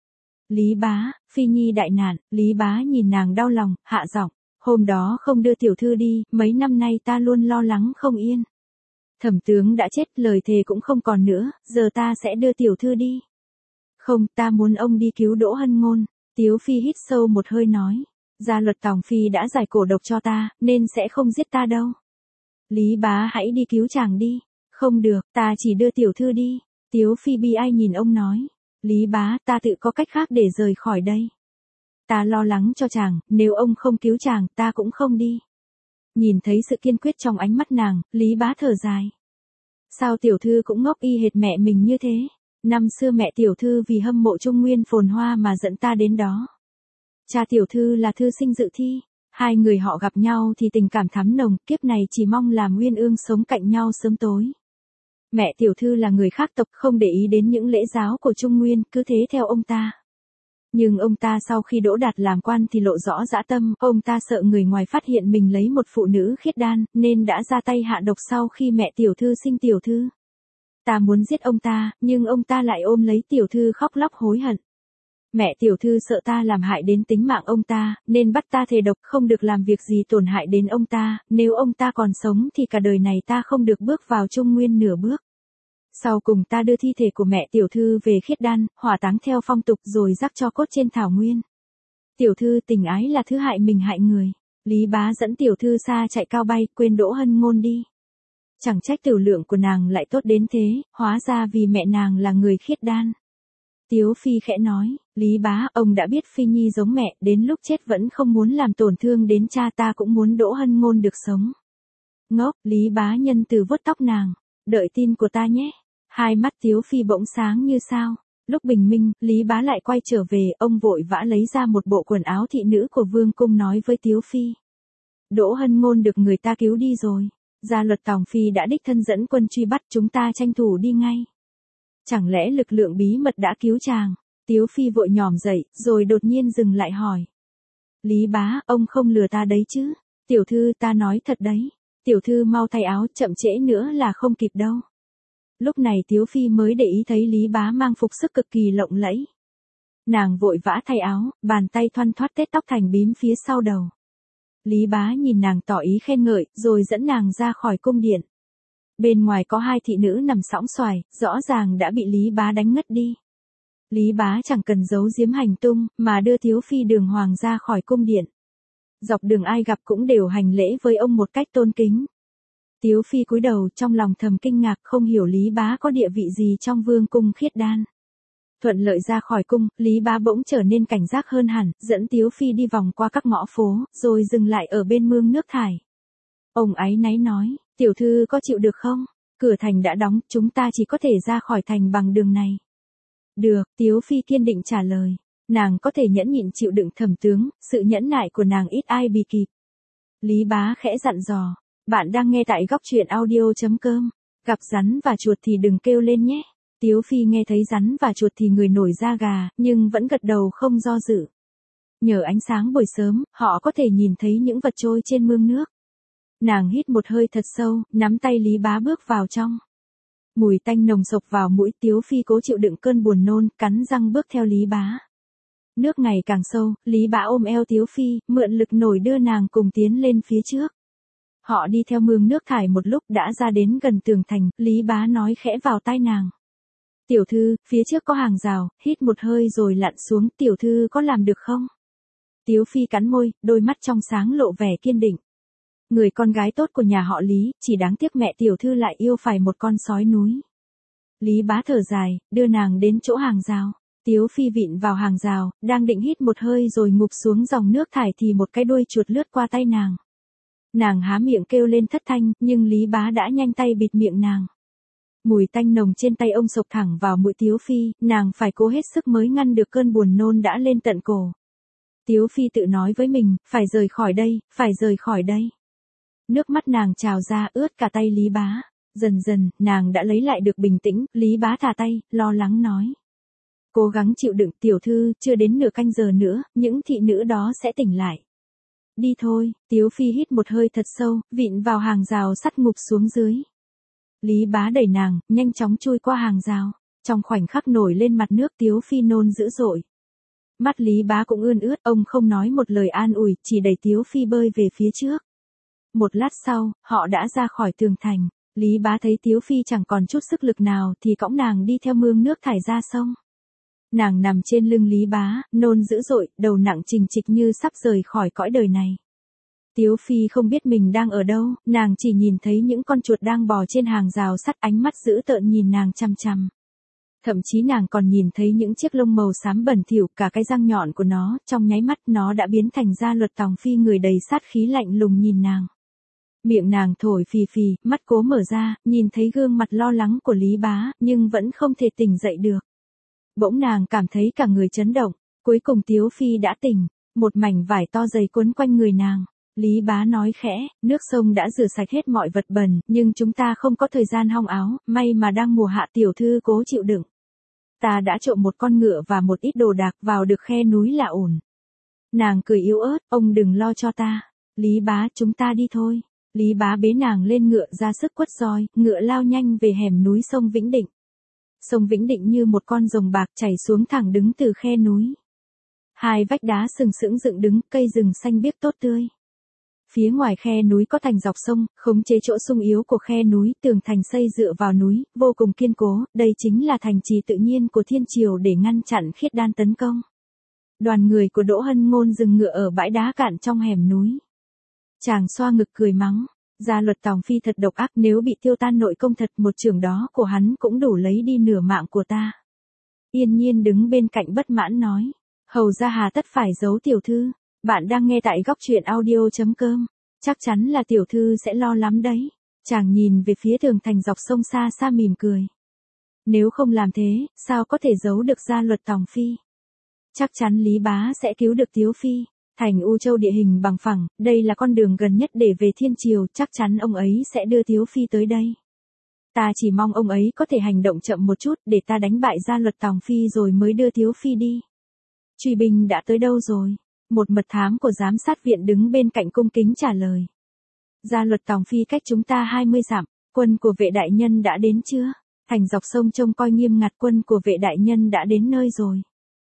Lý bá, Phi Nhi đại nạn. Lý bá nhìn nàng đau lòng, hạ giọng. Hôm đó không đưa tiểu thư đi, mấy năm nay ta luôn lo lắng không yên. Thẩm tướng đã chết, lời thề cũng không còn nữa, giờ ta sẽ đưa tiểu thư đi. Không, ta muốn ông đi cứu Đỗ Hân Ngôn. Tiếu Phi hít sâu một hơi nói. Gia Luật Tòng Phi đã giải cổ độc cho ta, nên sẽ không giết ta đâu. Lý bá hãy đi cứu chàng đi. Không được, ta chỉ đưa tiểu thư đi. Tiếu Phi bi ai nhìn ông nói. Lý bá, ta tự có cách khác để rời khỏi đây. Ta lo lắng cho chàng, nếu ông không cứu chàng, ta cũng không đi. Nhìn thấy sự kiên quyết trong ánh mắt nàng, Lý bá thở dài. Sao tiểu thư cũng ngốc y hệt mẹ mình như thế? Năm xưa mẹ tiểu thư vì hâm mộ Trung Nguyên phồn hoa mà dẫn ta đến đó. Cha tiểu thư là thư sinh Dự Thi. Hai người họ gặp nhau thì tình cảm thắm nồng, kiếp này chỉ mong làm uyên ương sống cạnh nhau sớm tối. Mẹ tiểu thư là người khác tộc, không để ý đến những lễ giáo của Trung Nguyên, cứ thế theo ông ta. Nhưng ông ta sau khi đỗ đạt làm quan thì lộ rõ dã tâm, ông ta sợ người ngoài phát hiện mình lấy một phụ nữ khiết đan, nên đã ra tay hạ độc sau khi mẹ tiểu thư sinh tiểu thư. Ta muốn giết ông ta, nhưng ông ta lại ôm lấy tiểu thư khóc lóc hối hận. Mẹ tiểu thư sợ ta làm hại đến tính mạng ông ta, nên bắt ta thề độc không được làm việc gì tổn hại đến ông ta, nếu ông ta còn sống thì cả đời này ta không được bước vào Trung Nguyên nửa bước. Sau cùng ta đưa thi thể của mẹ tiểu thư về khiết đan, hỏa táng theo phong tục rồi rắc cho cốt trên thảo nguyên. Tiểu thư tình ái là thứ hại mình hại người. Lý Bá dẫn tiểu thư xa chạy cao bay, quên Đỗ Hân Ngôn đi. Chẳng trách tiểu lượng của nàng lại tốt đến thế, hóa ra vì mẹ nàng là người khiết đan. Tiếu Phi khẽ nói, Lý Bá, ông đã biết Phi Nhi giống mẹ, đến lúc chết vẫn không muốn làm tổn thương đến cha, ta cũng muốn Đỗ Hân Ngôn được sống. Ngốc, Lý Bá nhân từ vuốt tóc nàng, đợi tin của ta nhé. Hai mắt Tiếu Phi bỗng sáng như sao. Lúc bình minh, Lý Bá lại quay trở về, ông vội vã lấy ra một bộ quần áo thị nữ của vương cung nói với Tiếu Phi. Đỗ Hân Ngôn được người ta cứu đi rồi. Gia luật Tòng Phi đã đích thân dẫn quân truy bắt, chúng ta tranh thủ đi ngay. Chẳng lẽ lực lượng bí mật đã cứu chàng? Tiếu Phi vội nhòm dậy, rồi đột nhiên dừng lại hỏi. Lý Bá, ông không lừa ta đấy chứ? Tiểu thư, ta nói thật đấy. Tiểu thư mau thay áo, chậm trễ nữa là không kịp đâu. Lúc này Tiếu Phi mới để ý thấy Lý Bá mang phục sức cực kỳ lộng lẫy. Nàng vội vã thay áo, bàn tay thoăn thoắt tết tóc thành bím phía sau đầu. Lý Bá nhìn nàng tỏ ý khen ngợi, rồi dẫn nàng ra khỏi cung điện. Bên ngoài có hai thị nữ nằm sõng xoài, rõ ràng đã bị Lý Bá đánh ngất đi. Lý Bá chẳng cần giấu giếm hành tung, mà đưa Tiếu Phi đường hoàng ra khỏi cung điện. Dọc đường ai gặp cũng đều hành lễ với ông một cách tôn kính. Tiếu Phi cúi đầu, trong lòng thầm kinh ngạc, không hiểu Lý Bá có địa vị gì trong vương cung khiết đan. Thuận lợi ra khỏi cung, Lý Bá bỗng trở nên cảnh giác hơn hẳn, dẫn Tiếu Phi đi vòng qua các ngõ phố, rồi dừng lại ở bên mương nước thải. Ông áy náy nói, tiểu thư có chịu được không? Cửa thành đã đóng, chúng ta chỉ có thể ra khỏi thành bằng đường này. Được, Tiếu Phi kiên định trả lời. Nàng có thể nhẫn nhịn chịu đựng thẩm tướng, sự nhẫn nại của nàng ít ai bì kịp. Lý Bá khẽ dặn dò. Bạn đang nghe tại góc truyện audio.com. Gặp rắn và chuột thì đừng kêu lên nhé. Tiếu Phi nghe thấy rắn và chuột thì người nổi da gà, nhưng vẫn gật đầu không do dự. Nhờ ánh sáng buổi sớm, họ có thể nhìn thấy những vật trôi trên mương nước. Nàng hít một hơi thật sâu, nắm tay Lý Bá bước vào trong. Mùi tanh nồng sộc vào mũi, Tiếu Phi cố chịu đựng cơn buồn nôn, cắn răng bước theo Lý Bá. Nước ngày càng sâu, Lý Bá ôm eo Tiếu Phi, mượn lực nổi đưa nàng cùng tiến lên phía trước. Họ đi theo mương nước thải một lúc đã ra đến gần tường thành, Lý Bá nói khẽ vào tai nàng. Tiểu thư, phía trước có hàng rào, hít một hơi rồi lặn xuống, tiểu thư có làm được không? Tiếu Phi cắn môi, đôi mắt trong sáng lộ vẻ kiên định. Người con gái tốt của nhà họ Lý, chỉ đáng tiếc mẹ tiểu thư lại yêu phải một con sói núi. Lý Bá thở dài, đưa nàng đến chỗ hàng rào. Tiếu Phi vịn vào hàng rào, đang định hít một hơi rồi ngụp xuống dòng nước thải thì một cái đuôi chuột lướt qua tay nàng. Nàng há miệng kêu lên thất thanh, nhưng Lý Bá đã nhanh tay bịt miệng nàng. Mùi tanh nồng trên tay ông sộc thẳng vào mũi Tiếu Phi, nàng phải cố hết sức mới ngăn được cơn buồn nôn đã lên tận cổ. Tiếu Phi tự nói với mình, phải rời khỏi đây, phải rời khỏi đây. Nước mắt nàng trào ra ướt cả tay Lý Bá. Dần dần, nàng đã lấy lại được bình tĩnh, Lý Bá thả tay, lo lắng nói. Cố gắng chịu đựng, tiểu thư, chưa đến nửa canh giờ nữa, những thị nữ đó sẽ tỉnh lại. Đi thôi, Tiếu Phi hít một hơi thật sâu, vịn vào hàng rào sắt ngụp xuống dưới. Lý Bá đẩy nàng, nhanh chóng chui qua hàng rào. Trong khoảnh khắc nổi lên mặt nước, Tiếu Phi nôn dữ dội. Mắt Lý Bá cũng ươn ướt, ông không nói một lời an ủi, chỉ đẩy Tiếu Phi bơi về phía trước. Một lát sau, họ đã ra khỏi tường thành. Lý Bá thấy Tiếu Phi chẳng còn chút sức lực nào thì cõng nàng đi theo mương nước thải ra sông. Nàng nằm trên lưng Lý Bá, nôn dữ dội, đầu nặng trịch trịch như sắp rời khỏi cõi đời này. Tiếu Phi không biết mình đang ở đâu, nàng chỉ nhìn thấy những con chuột đang bò trên hàng rào sắt, ánh mắt dữ tợn nhìn nàng chằm chằm. Thậm chí nàng còn nhìn thấy những chiếc lông màu xám bẩn thỉu, cả cái răng nhọn của nó, trong nháy mắt nó đã biến thành Gia Luật Tòng Phi, người đầy sát khí lạnh lùng nhìn nàng. Miệng nàng thổi phì phì, mắt cố mở ra, nhìn thấy gương mặt lo lắng của Lý Bá, nhưng vẫn không thể tỉnh dậy được. Bỗng nàng cảm thấy cả người chấn động, cuối cùng Tiếu Phi đã tỉnh, một mảnh vải to dày quấn quanh người nàng. Lý Bá nói khẽ, nước sông đã rửa sạch hết mọi vật bẩn, nhưng chúng ta không có thời gian hong áo, may mà đang mùa hạ tiểu thư cố chịu đựng. Ta đã trộm một con ngựa và một ít đồ đạc vào được khe núi là ổn. Nàng cười yếu ớt, ông đừng lo cho ta. Lý Bá, chúng ta đi thôi. Lý Bá bế nàng lên ngựa ra sức quất roi, ngựa lao nhanh về hẻm núi sông Vĩnh Định. Sông Vĩnh Định như một con rồng bạc chảy xuống thẳng đứng từ khe núi. Hai vách đá sừng sững dựng đứng, cây rừng xanh biếc tốt tươi. Phía ngoài khe núi có thành dọc sông, khống chế chỗ sung yếu của khe núi, tường thành xây dựa vào núi, vô cùng kiên cố, đây chính là thành trì tự nhiên của thiên triều để ngăn chặn Khiết Đan tấn công. Đoàn người của Đỗ Hân Ngôn dừng ngựa ở bãi đá cạn trong hẻm núi. Chàng xoa ngực cười mắng, gia luật Tòng Phi thật độc ác, nếu bị tiêu tan nội công thật một chưởng đó của hắn cũng đủ lấy đi nửa mạng của ta. Yên Nhiên đứng bên cạnh bất mãn nói, hầu ra hà tất phải giấu tiểu thư. Bạn đang nghe tại góc truyện audio.com. Chắc chắn là tiểu thư sẽ lo lắm đấy. Chàng nhìn về phía tường thành dọc sông xa xa mỉm cười. Nếu không làm thế, sao có thể giấu được gia luật Tòng Phi? Chắc chắn Lý Bá sẽ cứu được Tiếu Phi. Thành U Châu địa hình bằng phẳng, đây là con đường gần nhất để về thiên triều, chắc chắn ông ấy sẽ đưa Tiếu Phi tới đây. Ta chỉ mong ông ấy có thể hành động chậm một chút để ta đánh bại gia luật Tòng Phi rồi mới đưa Tiếu Phi đi. Truy binh đã tới đâu rồi? Một mật thám của giám sát viện đứng bên cạnh cung kính trả lời. Gia luật Tòng Phi cách chúng ta 20 dặm, quân của vệ đại nhân đã đến chưa? Thành dọc sông trông coi nghiêm ngặt, quân của vệ đại nhân đã đến nơi rồi.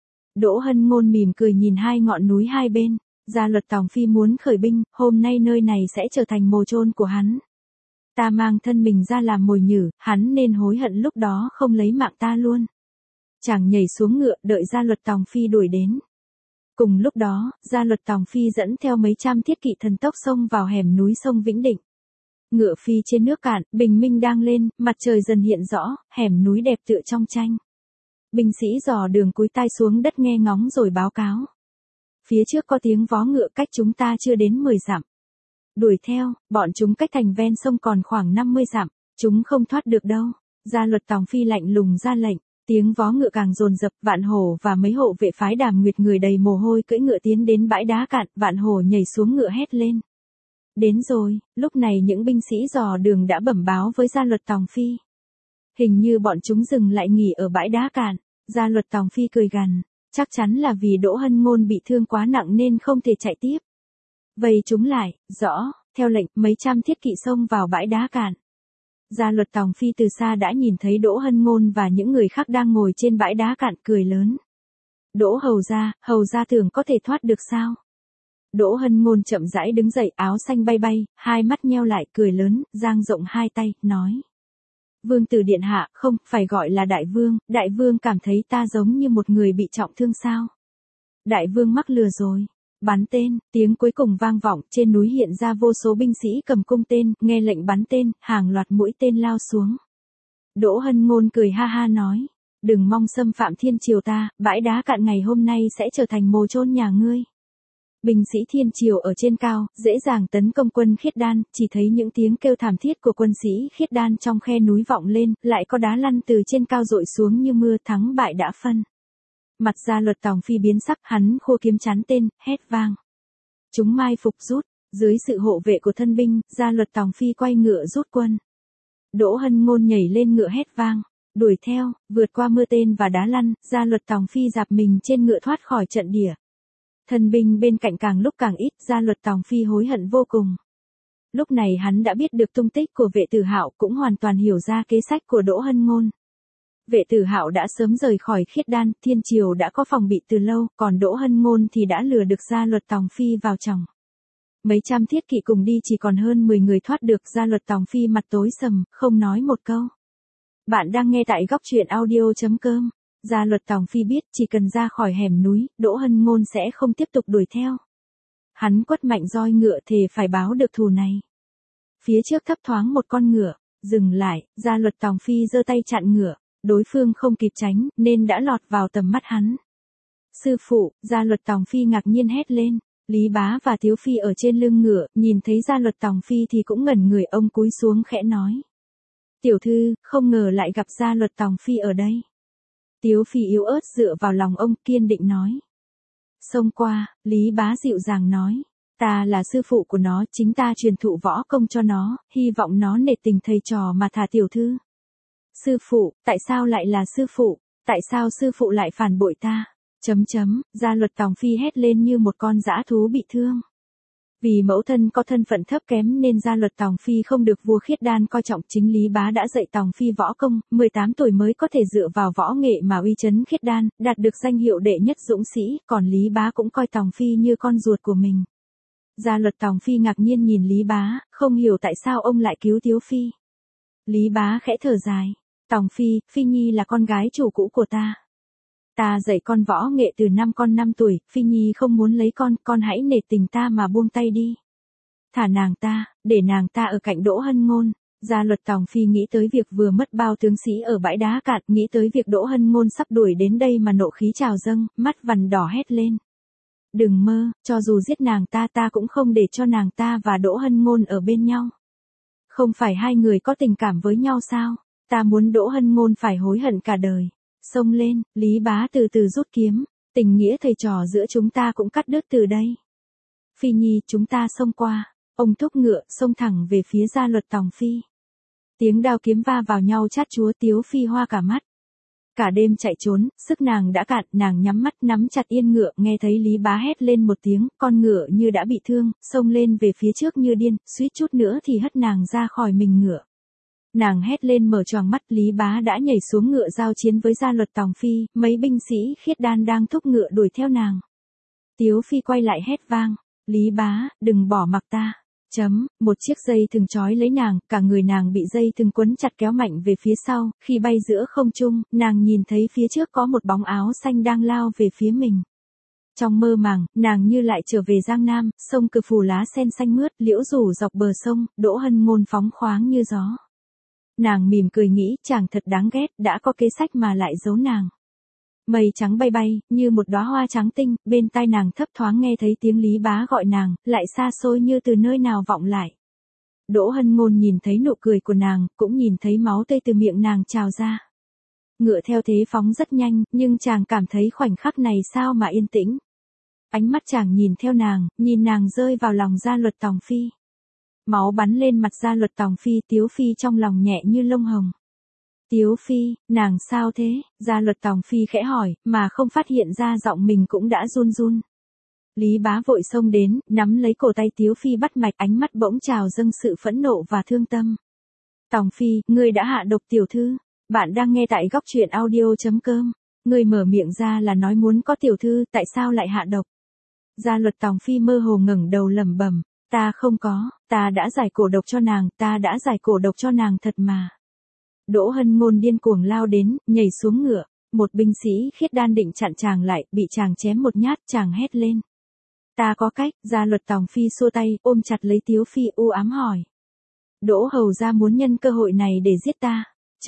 Đỗ Hân Ngôn mỉm cười nhìn hai ngọn núi hai bên. Gia luật Tòng Phi muốn khởi binh, hôm nay nơi này sẽ trở thành mồ chôn của hắn. Ta mang thân mình ra làm mồi nhử, hắn nên hối hận lúc đó không lấy mạng ta luôn. Chàng nhảy xuống ngựa đợi gia luật Tòng Phi đuổi đến. Cùng lúc đó, gia luật Tòng Phi dẫn theo mấy trăm thiết kỵ thần tốc xông vào hẻm núi sông Vĩnh Định. Ngựa phi trên nước cạn, bình minh đang lên, mặt trời dần hiện rõ, hẻm núi đẹp tựa trong tranh. Binh sĩ dò đường cúi tai xuống đất nghe ngóng rồi báo cáo. Phía trước có tiếng vó ngựa, cách chúng ta chưa đến 10 dặm. Đuổi theo, bọn chúng cách thành ven sông còn khoảng 50 dặm, chúng không thoát được đâu. Gia luật Tòng Phi lạnh lùng ra lệnh. Tiếng vó ngựa càng dồn dập, Vạn Hổ và mấy hộ vệ phái Đàm Nguyệt người đầy mồ hôi cưỡi ngựa tiến đến bãi đá cạn, Vạn Hổ nhảy xuống ngựa hét lên. Đến rồi, lúc này những binh sĩ dò đường đã bẩm báo với gia luật Tòng Phi. Hình như bọn chúng dừng lại nghỉ ở bãi đá cạn, gia luật Tòng Phi cười gằn, chắc chắn là vì Đỗ Hân Ngôn bị thương quá nặng nên không thể chạy tiếp. Vây chúng lại, rõ, theo lệnh, mấy trăm thiết kỵ xông vào bãi đá cạn. Gia luật Tòng Phi từ xa đã nhìn thấy Đỗ Hân Ngôn và những người khác đang ngồi trên bãi đá cạn, cười lớn. Đỗ hầu gia tưởng có thể thoát được sao? Đỗ Hân Ngôn chậm rãi đứng dậy, áo xanh bay bay, hai mắt nheo lại, cười lớn, dang rộng hai tay, nói. Vương tử điện hạ, không, phải gọi là đại vương cảm thấy ta giống như một người bị trọng thương sao? Đại vương mắc lừa rồi. Bắn tên, tiếng cuối cùng vang vọng, trên núi hiện ra vô số binh sĩ cầm cung tên, nghe lệnh bắn tên, hàng loạt mũi tên lao xuống. Đỗ Hân Ngôn cười ha ha nói, đừng mong xâm phạm thiên triều ta, bãi đá cạn ngày hôm nay sẽ trở thành mồ chôn nhà ngươi. Binh sĩ thiên triều ở trên cao, dễ dàng tấn công quân Khiết Đan, chỉ thấy những tiếng kêu thảm thiết của quân sĩ Khiết Đan trong khe núi vọng lên, lại có đá lăn từ trên cao dội xuống như mưa, thắng bại đã phân. Mặt gia luật Tòng Phi biến sắc, hắn khô kiếm chắn tên, hét vang. Chúng mai phục rút, dưới sự hộ vệ của thân binh, gia luật Tòng Phi quay ngựa rút quân. Đỗ Hân Ngôn nhảy lên ngựa hét vang, đuổi theo, vượt qua mưa tên và đá lăn, gia luật Tòng Phi dạp mình trên ngựa thoát khỏi trận địa. Thân binh bên cạnh càng lúc càng ít, gia luật Tòng Phi hối hận vô cùng. Lúc này hắn đã biết được tung tích của Vệ Tử Hạo, cũng hoàn toàn hiểu ra kế sách của Đỗ Hân Ngôn. Vệ Tử Hạo đã sớm rời khỏi Khiết Đan, thiên triều đã có phòng bị từ lâu, còn Đỗ Hân Ngôn thì đã lừa được gia luật Tòng Phi vào chồng. Mấy trăm thiết kỵ cùng đi chỉ còn hơn 10 người thoát được, gia luật Tòng Phi mặt tối sầm, không nói một câu. Bạn đang nghe tại góc truyện audio.com. Gia luật Tòng Phi biết chỉ cần ra khỏi hẻm núi, Đỗ Hân Ngôn sẽ không tiếp tục đuổi theo. Hắn quất mạnh roi ngựa thề phải báo được thù này. Phía trước thấp thoáng một con ngựa, dừng lại, gia luật Tòng Phi giơ tay chặn ngựa, đối phương không kịp tránh, nên đã lọt vào tầm mắt hắn. Sư phụ, gia luật Tòng Phi ngạc nhiên hét lên, Lý Bá và Tiếu Phi ở trên lưng ngựa, nhìn thấy gia luật Tòng Phi thì cũng ngẩn người, ông cúi xuống khẽ nói. Tiểu thư, không ngờ lại gặp gia luật Tòng Phi ở đây. Tiếu Phi yếu ớt dựa vào lòng ông, kiên định nói. Xông qua, Lý Bá dịu dàng nói. Ta là sư phụ của nó, chính ta truyền thụ võ công cho nó, hy vọng nó nể tình thầy trò mà thả tiểu thư. Sư phụ, tại sao lại là sư phụ? Tại sao sư phụ lại phản bội ta? Gia Luật Tòng Phi hét lên như một con dã thú bị thương. Vì mẫu thân có thân phận thấp kém nên Gia Luật Tòng Phi không được vua Khiết Đan coi trọng, chính Lý Bá đã dạy Tòng Phi võ công, 18 tuổi mới có thể dựa vào võ nghệ mà uy chấn Khiết Đan, đạt được danh hiệu đệ nhất dũng sĩ, còn Lý Bá cũng coi Tòng Phi như con ruột của mình. Gia Luật Tòng Phi ngạc nhiên nhìn Lý Bá, không hiểu tại sao ông lại cứu Tiếu Phi. Lý Bá khẽ thở dài. Tòng Phi, Phi Nhi là con gái chủ cũ của ta. Ta dạy con võ nghệ từ năm con 5 tuổi, Phi Nhi không muốn lấy con hãy nể tình ta mà buông tay đi. Thả nàng ta, để nàng ta ở cạnh Đỗ Hân Ngôn. Gia Luật Tòng Phi nghĩ tới việc vừa mất bao tướng sĩ ở bãi đá cạn, nghĩ tới việc Đỗ Hân Ngôn sắp đuổi đến đây mà nộ khí trào dâng, mắt vằn đỏ hét lên. Đừng mơ, cho dù giết nàng ta cũng không để cho nàng ta và Đỗ Hân Ngôn ở bên nhau. Không phải hai người có tình cảm với nhau sao? Ta muốn Đỗ Hân Ngôn phải hối hận cả đời. Xông lên, Lý Bá từ từ rút kiếm, tình nghĩa thầy trò giữa chúng ta cũng cắt đứt từ đây. Phi Nhi, chúng ta xông qua. Ông thúc ngựa, xông thẳng về phía Gia Luật Tòng Phi. Tiếng đao kiếm va vào nhau chát chúa, Tiếu Phi hoa cả mắt. Cả đêm chạy trốn, sức nàng đã cạn, nàng nhắm mắt nắm chặt yên ngựa, nghe thấy Lý Bá hét lên một tiếng, con ngựa như đã bị thương, xông lên về phía trước như điên, suýt chút nữa thì hất nàng ra khỏi mình ngựa. Nàng hét lên mở choàng mắt, Lý Bá đã nhảy xuống ngựa giao chiến với Gia Luật Tòng Phi, mấy binh sĩ Khiết Đan đang thúc ngựa đuổi theo nàng. Tiếu Phi quay lại hét vang, Lý Bá, đừng bỏ mặc ta. Một chiếc dây thừng trói lấy nàng, cả người nàng bị dây thừng quấn chặt kéo mạnh về phía sau, khi bay giữa không trung, nàng nhìn thấy phía trước có một bóng áo xanh đang lao về phía mình. Trong mơ màng, nàng như lại trở về Giang Nam, sông Cừ phủ lá sen xanh mướt, liễu rủ dọc bờ sông, Đỗ Hân Ngôn phóng khoáng như gió. Nàng mỉm cười nghĩ, chàng thật đáng ghét, đã có kế sách mà lại giấu nàng. Mây trắng bay bay, như một đóa hoa trắng tinh, bên tai nàng thấp thoáng nghe thấy tiếng Lý Bá gọi nàng, lại xa xôi như từ nơi nào vọng lại. Đỗ Hân Ngôn nhìn thấy nụ cười của nàng, cũng nhìn thấy máu tươi từ miệng nàng trào ra. Ngựa theo thế phóng rất nhanh, nhưng chàng cảm thấy khoảnh khắc này sao mà yên tĩnh. Ánh mắt chàng nhìn theo nàng, nhìn nàng rơi vào lòng Gia Luật Tòng Phi. Máu bắn lên mặt Gia Luật Tòng Phi, Tiếu Phi trong lòng nhẹ như lông hồng. Tiếu Phi, nàng sao thế? Gia Luật Tòng Phi khẽ hỏi, mà không phát hiện ra giọng mình cũng đã run run. Lý Bá vội xông đến, nắm lấy cổ tay Tiếu Phi bắt mạch, ánh mắt bỗng trào dâng sự phẫn nộ và thương tâm. Tòng Phi, ngươi đã hạ độc tiểu thư. Bạn đang nghe tại góc truyện audio.com. Ngươi mở miệng ra là nói muốn có tiểu thư, tại sao lại hạ độc? Gia Luật Tòng Phi mơ hồ ngẩng đầu lẩm bẩm, ta không có, ta đã giải cổ độc cho nàng, ta đã giải cổ độc cho nàng thật mà. Đỗ Hân Ngôn điên cuồng lao đến, nhảy xuống ngựa, một binh sĩ Khiết Đan định chặn chàng lại, bị chàng chém một nhát, chàng hét lên. Ta có cách, Gia Luật Tòng Phi xua tay, ôm chặt lấy Tiếu Phi u ám hỏi. Đỗ hầu gia muốn nhân cơ hội này để giết ta.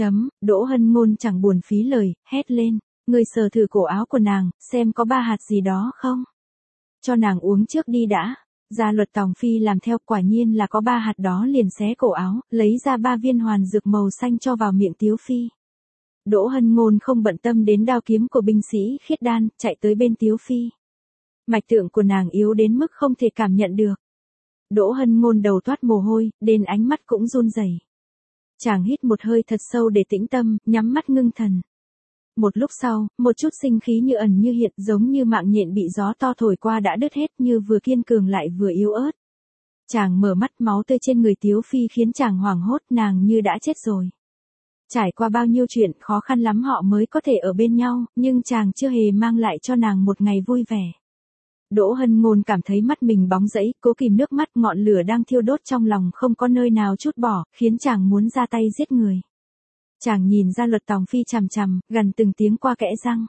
Đỗ Hân Ngôn chẳng buồn phí lời, hét lên, ngươi sờ thử cổ áo của nàng, xem có 3 hạt gì đó không? Cho nàng uống trước đi đã. Gia Luật Tòng Phi làm theo, quả nhiên là có 3 hạt đó, liền xé cổ áo, lấy ra 3 viên hoàn dược màu xanh cho vào miệng Tiếu Phi. Đỗ Hân Ngôn không bận tâm đến đao kiếm của binh sĩ Khiết Đan, chạy tới bên Tiếu Phi. Mạch tượng của nàng yếu đến mức không thể cảm nhận được. Đỗ Hân Ngôn đầu toát mồ hôi, đến ánh mắt cũng run rẩy. Chàng hít một hơi thật sâu để tĩnh tâm, nhắm mắt ngưng thần. Một lúc sau, một chút sinh khí như ẩn như hiện, giống như mạng nhện bị gió to thổi qua đã đứt hết, như vừa kiên cường lại vừa yếu ớt. Chàng mở mắt, máu tươi trên người Tiếu Phi khiến chàng hoảng hốt, nàng như đã chết rồi. Trải qua bao nhiêu chuyện, khó khăn lắm họ mới có thể ở bên nhau, nhưng chàng chưa hề mang lại cho nàng một ngày vui vẻ. Đỗ Hân Ngôn cảm thấy mắt mình bóng rẫy, cố kìm nước mắt, ngọn lửa đang thiêu đốt trong lòng không có nơi nào trút bỏ, khiến chàng muốn ra tay giết người. Chàng nhìn Gia Luật Tòng Phi chằm chằm, gần từng tiếng qua kẽ răng.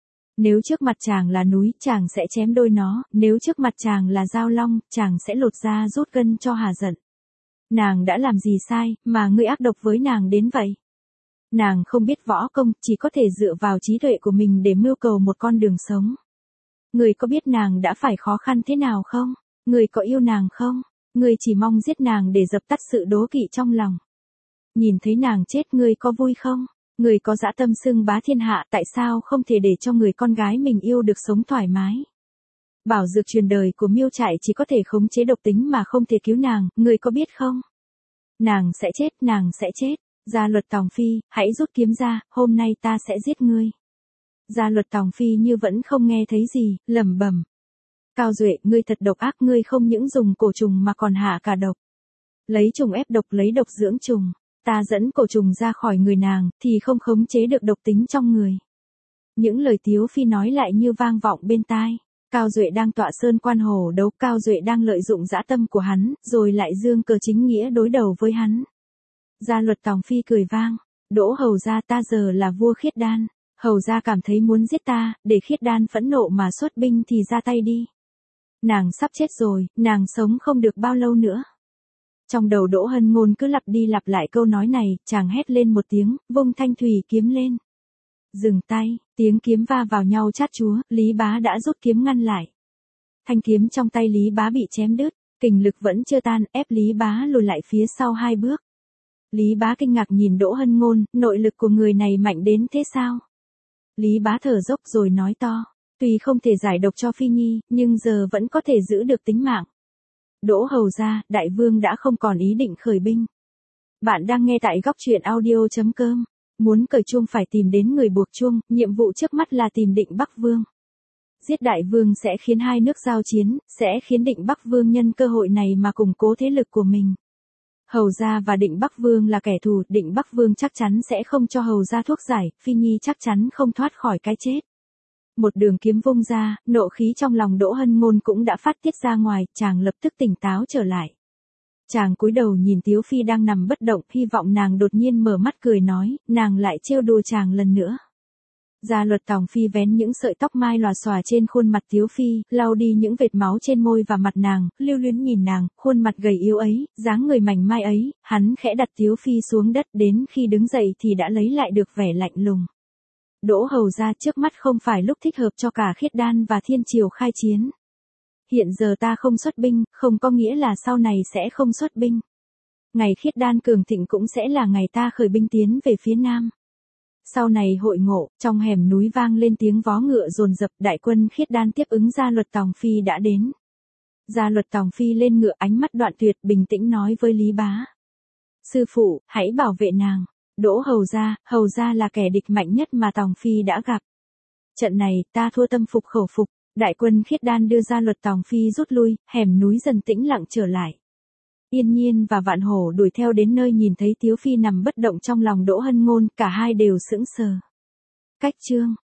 Nếu trước mặt chàng là núi, chàng sẽ chém đôi nó, nếu trước mặt chàng là dao long, chàng sẽ lột ra rút gân cho hà giận. Nàng đã làm gì sai, mà ngươi ác độc với nàng đến vậy? Nàng không biết võ công, chỉ có thể dựa vào trí tuệ của mình để mưu cầu một con đường sống. Ngươi có biết nàng đã phải khó khăn thế nào không? Ngươi có yêu nàng không? Ngươi chỉ mong giết nàng để dập tắt sự đố kỵ trong lòng. Nhìn thấy nàng chết ngươi có vui không? Ngươi có dã tâm xưng bá thiên hạ, tại sao không thể để cho người con gái mình yêu được sống thoải mái? Bảo dược truyền đời của Miêu Trại chỉ có thể khống chế độc tính mà không thể cứu nàng, ngươi có biết không? Nàng sẽ chết, nàng sẽ chết. Gia Luật Tòng Phi, hãy rút kiếm ra, hôm nay ta sẽ giết ngươi. Gia Luật Tòng Phi như vẫn không nghe thấy gì, lẩm bẩm. Cao Duệ, ngươi thật độc ác, ngươi không những dùng cổ trùng mà còn hạ cả độc. Lấy trùng ép độc, lấy độc dưỡng trùng. Ta dẫn cổ trùng ra khỏi người nàng, thì không khống chế được độc tính trong người. Những lời Tiếu Phi nói lại như vang vọng bên tai. Cao Duệ đang tọa sơn quan hồ đấu, Cao Duệ đang lợi dụng dã tâm của hắn, rồi lại dương cờ chính nghĩa đối đầu với hắn. Gia Luật Tòng Phi cười vang, Đỗ hầu gia, ta giờ là vua Khiết Đan, hầu gia cảm thấy muốn giết ta, để Khiết Đan phẫn nộ mà xuất binh thì ra tay đi. Nàng sắp chết rồi, nàng sống không được bao lâu nữa. Trong đầu Đỗ Hân Ngôn cứ lặp đi lặp lại câu nói này, chàng hét lên một tiếng, vung thanh thủy kiếm lên. Dừng tay, tiếng kiếm va vào nhau chát chúa, Lý Bá đã rút kiếm ngăn lại. Thanh kiếm trong tay Lý Bá bị chém đứt, kình lực vẫn chưa tan, ép Lý Bá lùi lại phía sau 2 bước. Lý Bá kinh ngạc nhìn Đỗ Hân Ngôn, nội lực của người này mạnh đến thế sao? Lý Bá thở dốc rồi nói to, tuy không thể giải độc cho Phi Nhi, nhưng giờ vẫn có thể giữ được tính mạng. Đỗ hầu gia, đại vương đã không còn ý định khởi binh. Bạn đang nghe tại góc truyện audio.com. Muốn cởi chuông phải tìm đến người buộc chuông, nhiệm vụ trước mắt là tìm Định Bắc Vương. Giết đại vương sẽ khiến hai nước giao chiến, sẽ khiến Định Bắc Vương nhân cơ hội này mà củng cố thế lực của mình. Hầu gia và Định Bắc Vương là kẻ thù, Định Bắc Vương chắc chắn sẽ không cho hầu gia thuốc giải, Phi Nhi chắc chắn không thoát khỏi cái chết. Một đường kiếm vung ra, nộ khí trong lòng Đỗ Hân Ngôn cũng đã phát tiết ra ngoài, chàng lập tức tỉnh táo trở lại. Chàng cúi đầu nhìn Tiếu Phi đang nằm bất động, hy vọng nàng đột nhiên mở mắt cười nói, nàng lại trêu đùa chàng lần nữa. Gia Luật Tòng Phi vén những sợi tóc mai lòa xòa trên khuôn mặt Tiếu Phi, lau đi những vệt máu trên môi và mặt nàng, lưu luyến nhìn nàng, khuôn mặt gầy yếu ấy, dáng người mảnh mai ấy, hắn khẽ đặt Tiếu Phi xuống đất, đến khi đứng dậy thì đã lấy lại được vẻ lạnh lùng. Đỗ hầu gia, trước mắt không phải lúc thích hợp cho cả Khiết Đan và Thiên Triều khai chiến. Hiện giờ ta không xuất binh, không có nghĩa là sau này sẽ không xuất binh. Ngày Khiết Đan cường thịnh cũng sẽ là ngày ta khởi binh tiến về phía Nam. Sau này hội ngộ, trong hẻm núi vang lên tiếng vó ngựa dồn dập, đại quân Khiết Đan tiếp ứng Gia Luật Tòng Phi đã đến. Gia Luật Tòng Phi lên ngựa, ánh mắt đoạn tuyệt, bình tĩnh nói với Lý Bá. Sư phụ, hãy bảo vệ nàng. Đỗ hầu gia là kẻ địch mạnh nhất mà Tòng Phi đã gặp. Trận này, ta thua tâm phục khẩu phục. Đại quân Khiết Đan đưa Gia Luật Tòng Phi rút lui, hẻm núi dần tĩnh lặng trở lại. Yên Nhiên và Vạn Hổ đuổi theo đến nơi, nhìn thấy Tiếu Phi nằm bất động trong lòng Đỗ Hân Ngôn, cả hai đều sững sờ. Cách chương